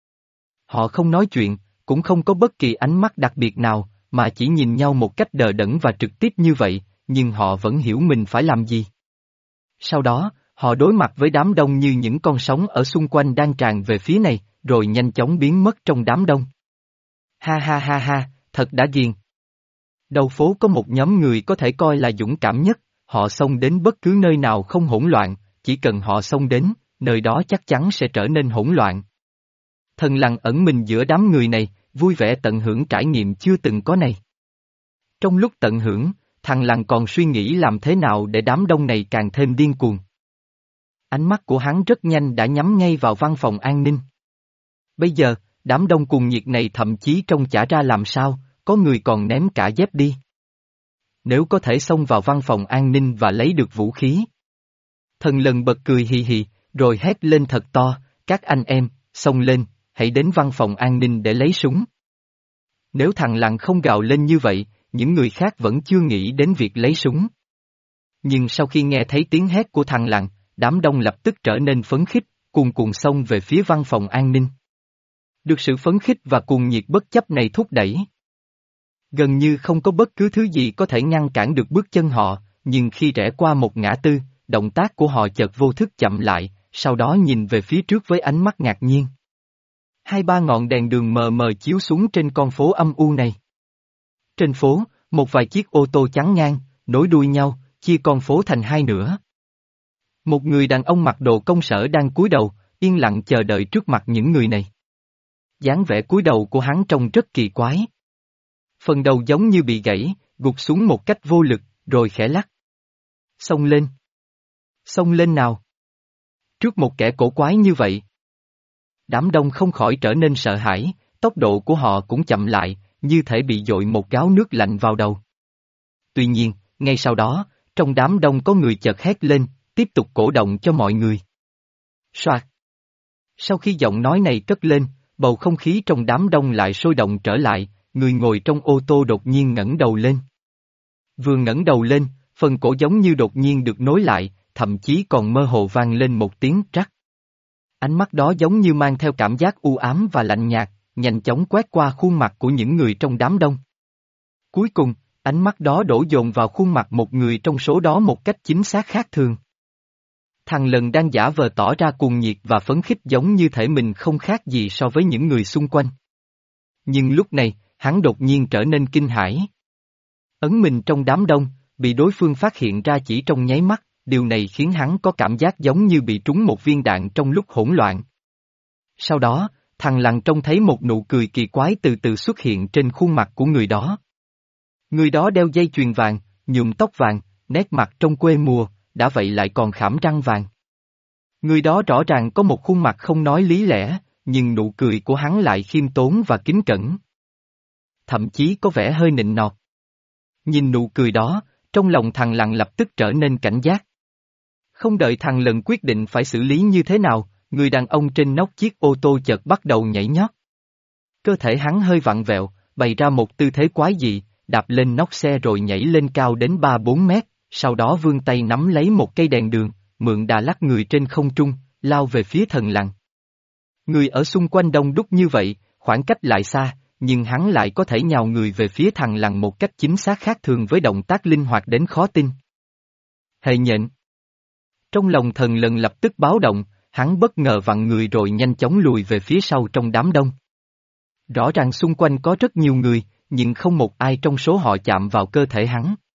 Họ không nói chuyện, cũng không có bất kỳ ánh mắt đặc biệt nào, mà chỉ nhìn nhau một cách đờ đẫn và trực tiếp như vậy, nhưng họ vẫn hiểu mình phải làm gì. Sau đó, họ đối mặt với đám đông như những con sóng ở xung quanh đang tràn về phía này, rồi nhanh chóng biến mất trong đám đông. Ha ha ha ha, thật đã ghiền. Đầu phố có một nhóm người có thể coi là dũng cảm nhất, họ xông đến bất cứ nơi nào không hỗn loạn, chỉ cần họ xông đến, nơi đó chắc chắn sẽ trở nên hỗn loạn. Thần Lằn ẩn mình giữa đám người này, vui vẻ tận hưởng trải nghiệm chưa từng có này. Trong lúc tận hưởng, thằng Lằn còn suy nghĩ làm thế nào để đám đông này càng thêm điên cuồng. Ánh mắt của hắn rất nhanh đã nhắm ngay vào văn phòng an ninh. Bây giờ, đám đông cuồng nhiệt này thậm chí trông chả ra làm sao, có người còn ném cả dép đi. Nếu có thể xông vào văn phòng an ninh và lấy được vũ khí. Thần Lần bật cười hì hì, rồi hét lên thật to, các anh em, xông lên, hãy đến văn phòng an ninh để lấy súng. Nếu thằng Lằn không gào lên như vậy, những người khác vẫn chưa nghĩ đến việc lấy súng. Nhưng sau khi nghe thấy tiếng hét của thằng Lằn, đám đông lập tức trở nên phấn khích, cuồn cuộn xông về phía văn phòng an ninh. Được sự phấn khích và cuồng nhiệt bất chấp này thúc đẩy. Gần như không có bất cứ thứ gì có thể ngăn cản được bước chân họ, nhưng khi rẽ qua một ngã tư, động tác của họ chợt vô thức chậm lại, sau đó nhìn về phía trước với ánh mắt ngạc nhiên. Hai ba ngọn đèn đường mờ mờ chiếu xuống trên con phố âm u này. Trên phố, một vài chiếc ô tô chắn ngang, nối đuôi nhau, chia con phố thành hai nửa. Một người đàn ông mặc đồ công sở đang cúi đầu, yên lặng chờ đợi trước mặt những người này. Dáng vẻ cúi đầu của hắn trông rất kỳ quái. Phần đầu giống như bị gãy, gục xuống một cách vô lực, rồi khẽ lắc. Xông lên. Xông lên nào. Trước một kẻ cổ quái như vậy. Đám đông không khỏi trở nên sợ hãi, tốc độ của họ cũng chậm lại, như thể bị dội một gáo nước lạnh vào đầu. Tuy nhiên, ngay sau đó, trong đám đông có người chợt hét lên, tiếp tục cổ động cho mọi người. Soạt. Sau khi giọng nói này cất lên, bầu không khí trong đám đông lại sôi động trở lại, người ngồi trong ô tô đột nhiên ngẩng đầu lên. Vừa ngẩng đầu lên, phần cổ giống như đột nhiên được nối lại, thậm chí còn mơ hồ vang lên một tiếng trắc. Ánh mắt đó giống như mang theo cảm giác u ám và lạnh nhạt, nhanh chóng quét qua khuôn mặt của những người trong đám đông. Cuối cùng, ánh mắt đó đổ dồn vào khuôn mặt một người trong số đó một cách chính xác khác thường. Thằng Lần đang giả vờ tỏ ra cuồng nhiệt và phấn khích giống như thể mình không khác gì so với những người xung quanh. Nhưng lúc này, hắn đột nhiên trở nên kinh hãi. Ấn mình trong đám đông, bị đối phương phát hiện ra chỉ trong nháy mắt, điều này khiến hắn có cảm giác giống như bị trúng một viên đạn trong lúc hỗn loạn. Sau đó, thằng Lằn trông thấy một nụ cười kỳ quái từ từ xuất hiện trên khuôn mặt của người đó. Người đó đeo dây chuyền vàng, nhuộm tóc vàng, nét mặt trông quê mùa, đã vậy lại còn khảm răng vàng. Người đó rõ ràng có một khuôn mặt không nói lý lẽ, nhưng nụ cười của hắn lại khiêm tốn và kính cẩn. Thậm chí có vẻ hơi nịnh nọt. Nhìn nụ cười đó, trong lòng thằng Lằn lập tức trở nên cảnh giác. Không đợi thằng Lần quyết định phải xử lý như thế nào, người đàn ông trên nóc chiếc ô tô chợt bắt đầu nhảy nhót. Cơ thể hắn hơi vặn vẹo, bày ra một tư thế quái dị, đạp lên nóc xe rồi nhảy lên cao đến ba bốn mét, sau đó vươn tay nắm lấy một cây đèn đường, mượn đà lắc người trên không trung, lao về phía thằng Lằn. Người ở xung quanh đông đúc như vậy, khoảng cách lại xa, nhưng hắn lại có thể nhào người về phía thằng Lằn một cách chính xác khác thường với động tác linh hoạt đến khó tin. Hề nhện. Trong lòng thần Lần lập tức báo động, hắn bất ngờ vặn người rồi nhanh chóng lùi về phía sau trong đám đông. Rõ ràng xung quanh có rất nhiều người, nhưng không một ai trong số họ chạm vào cơ thể hắn.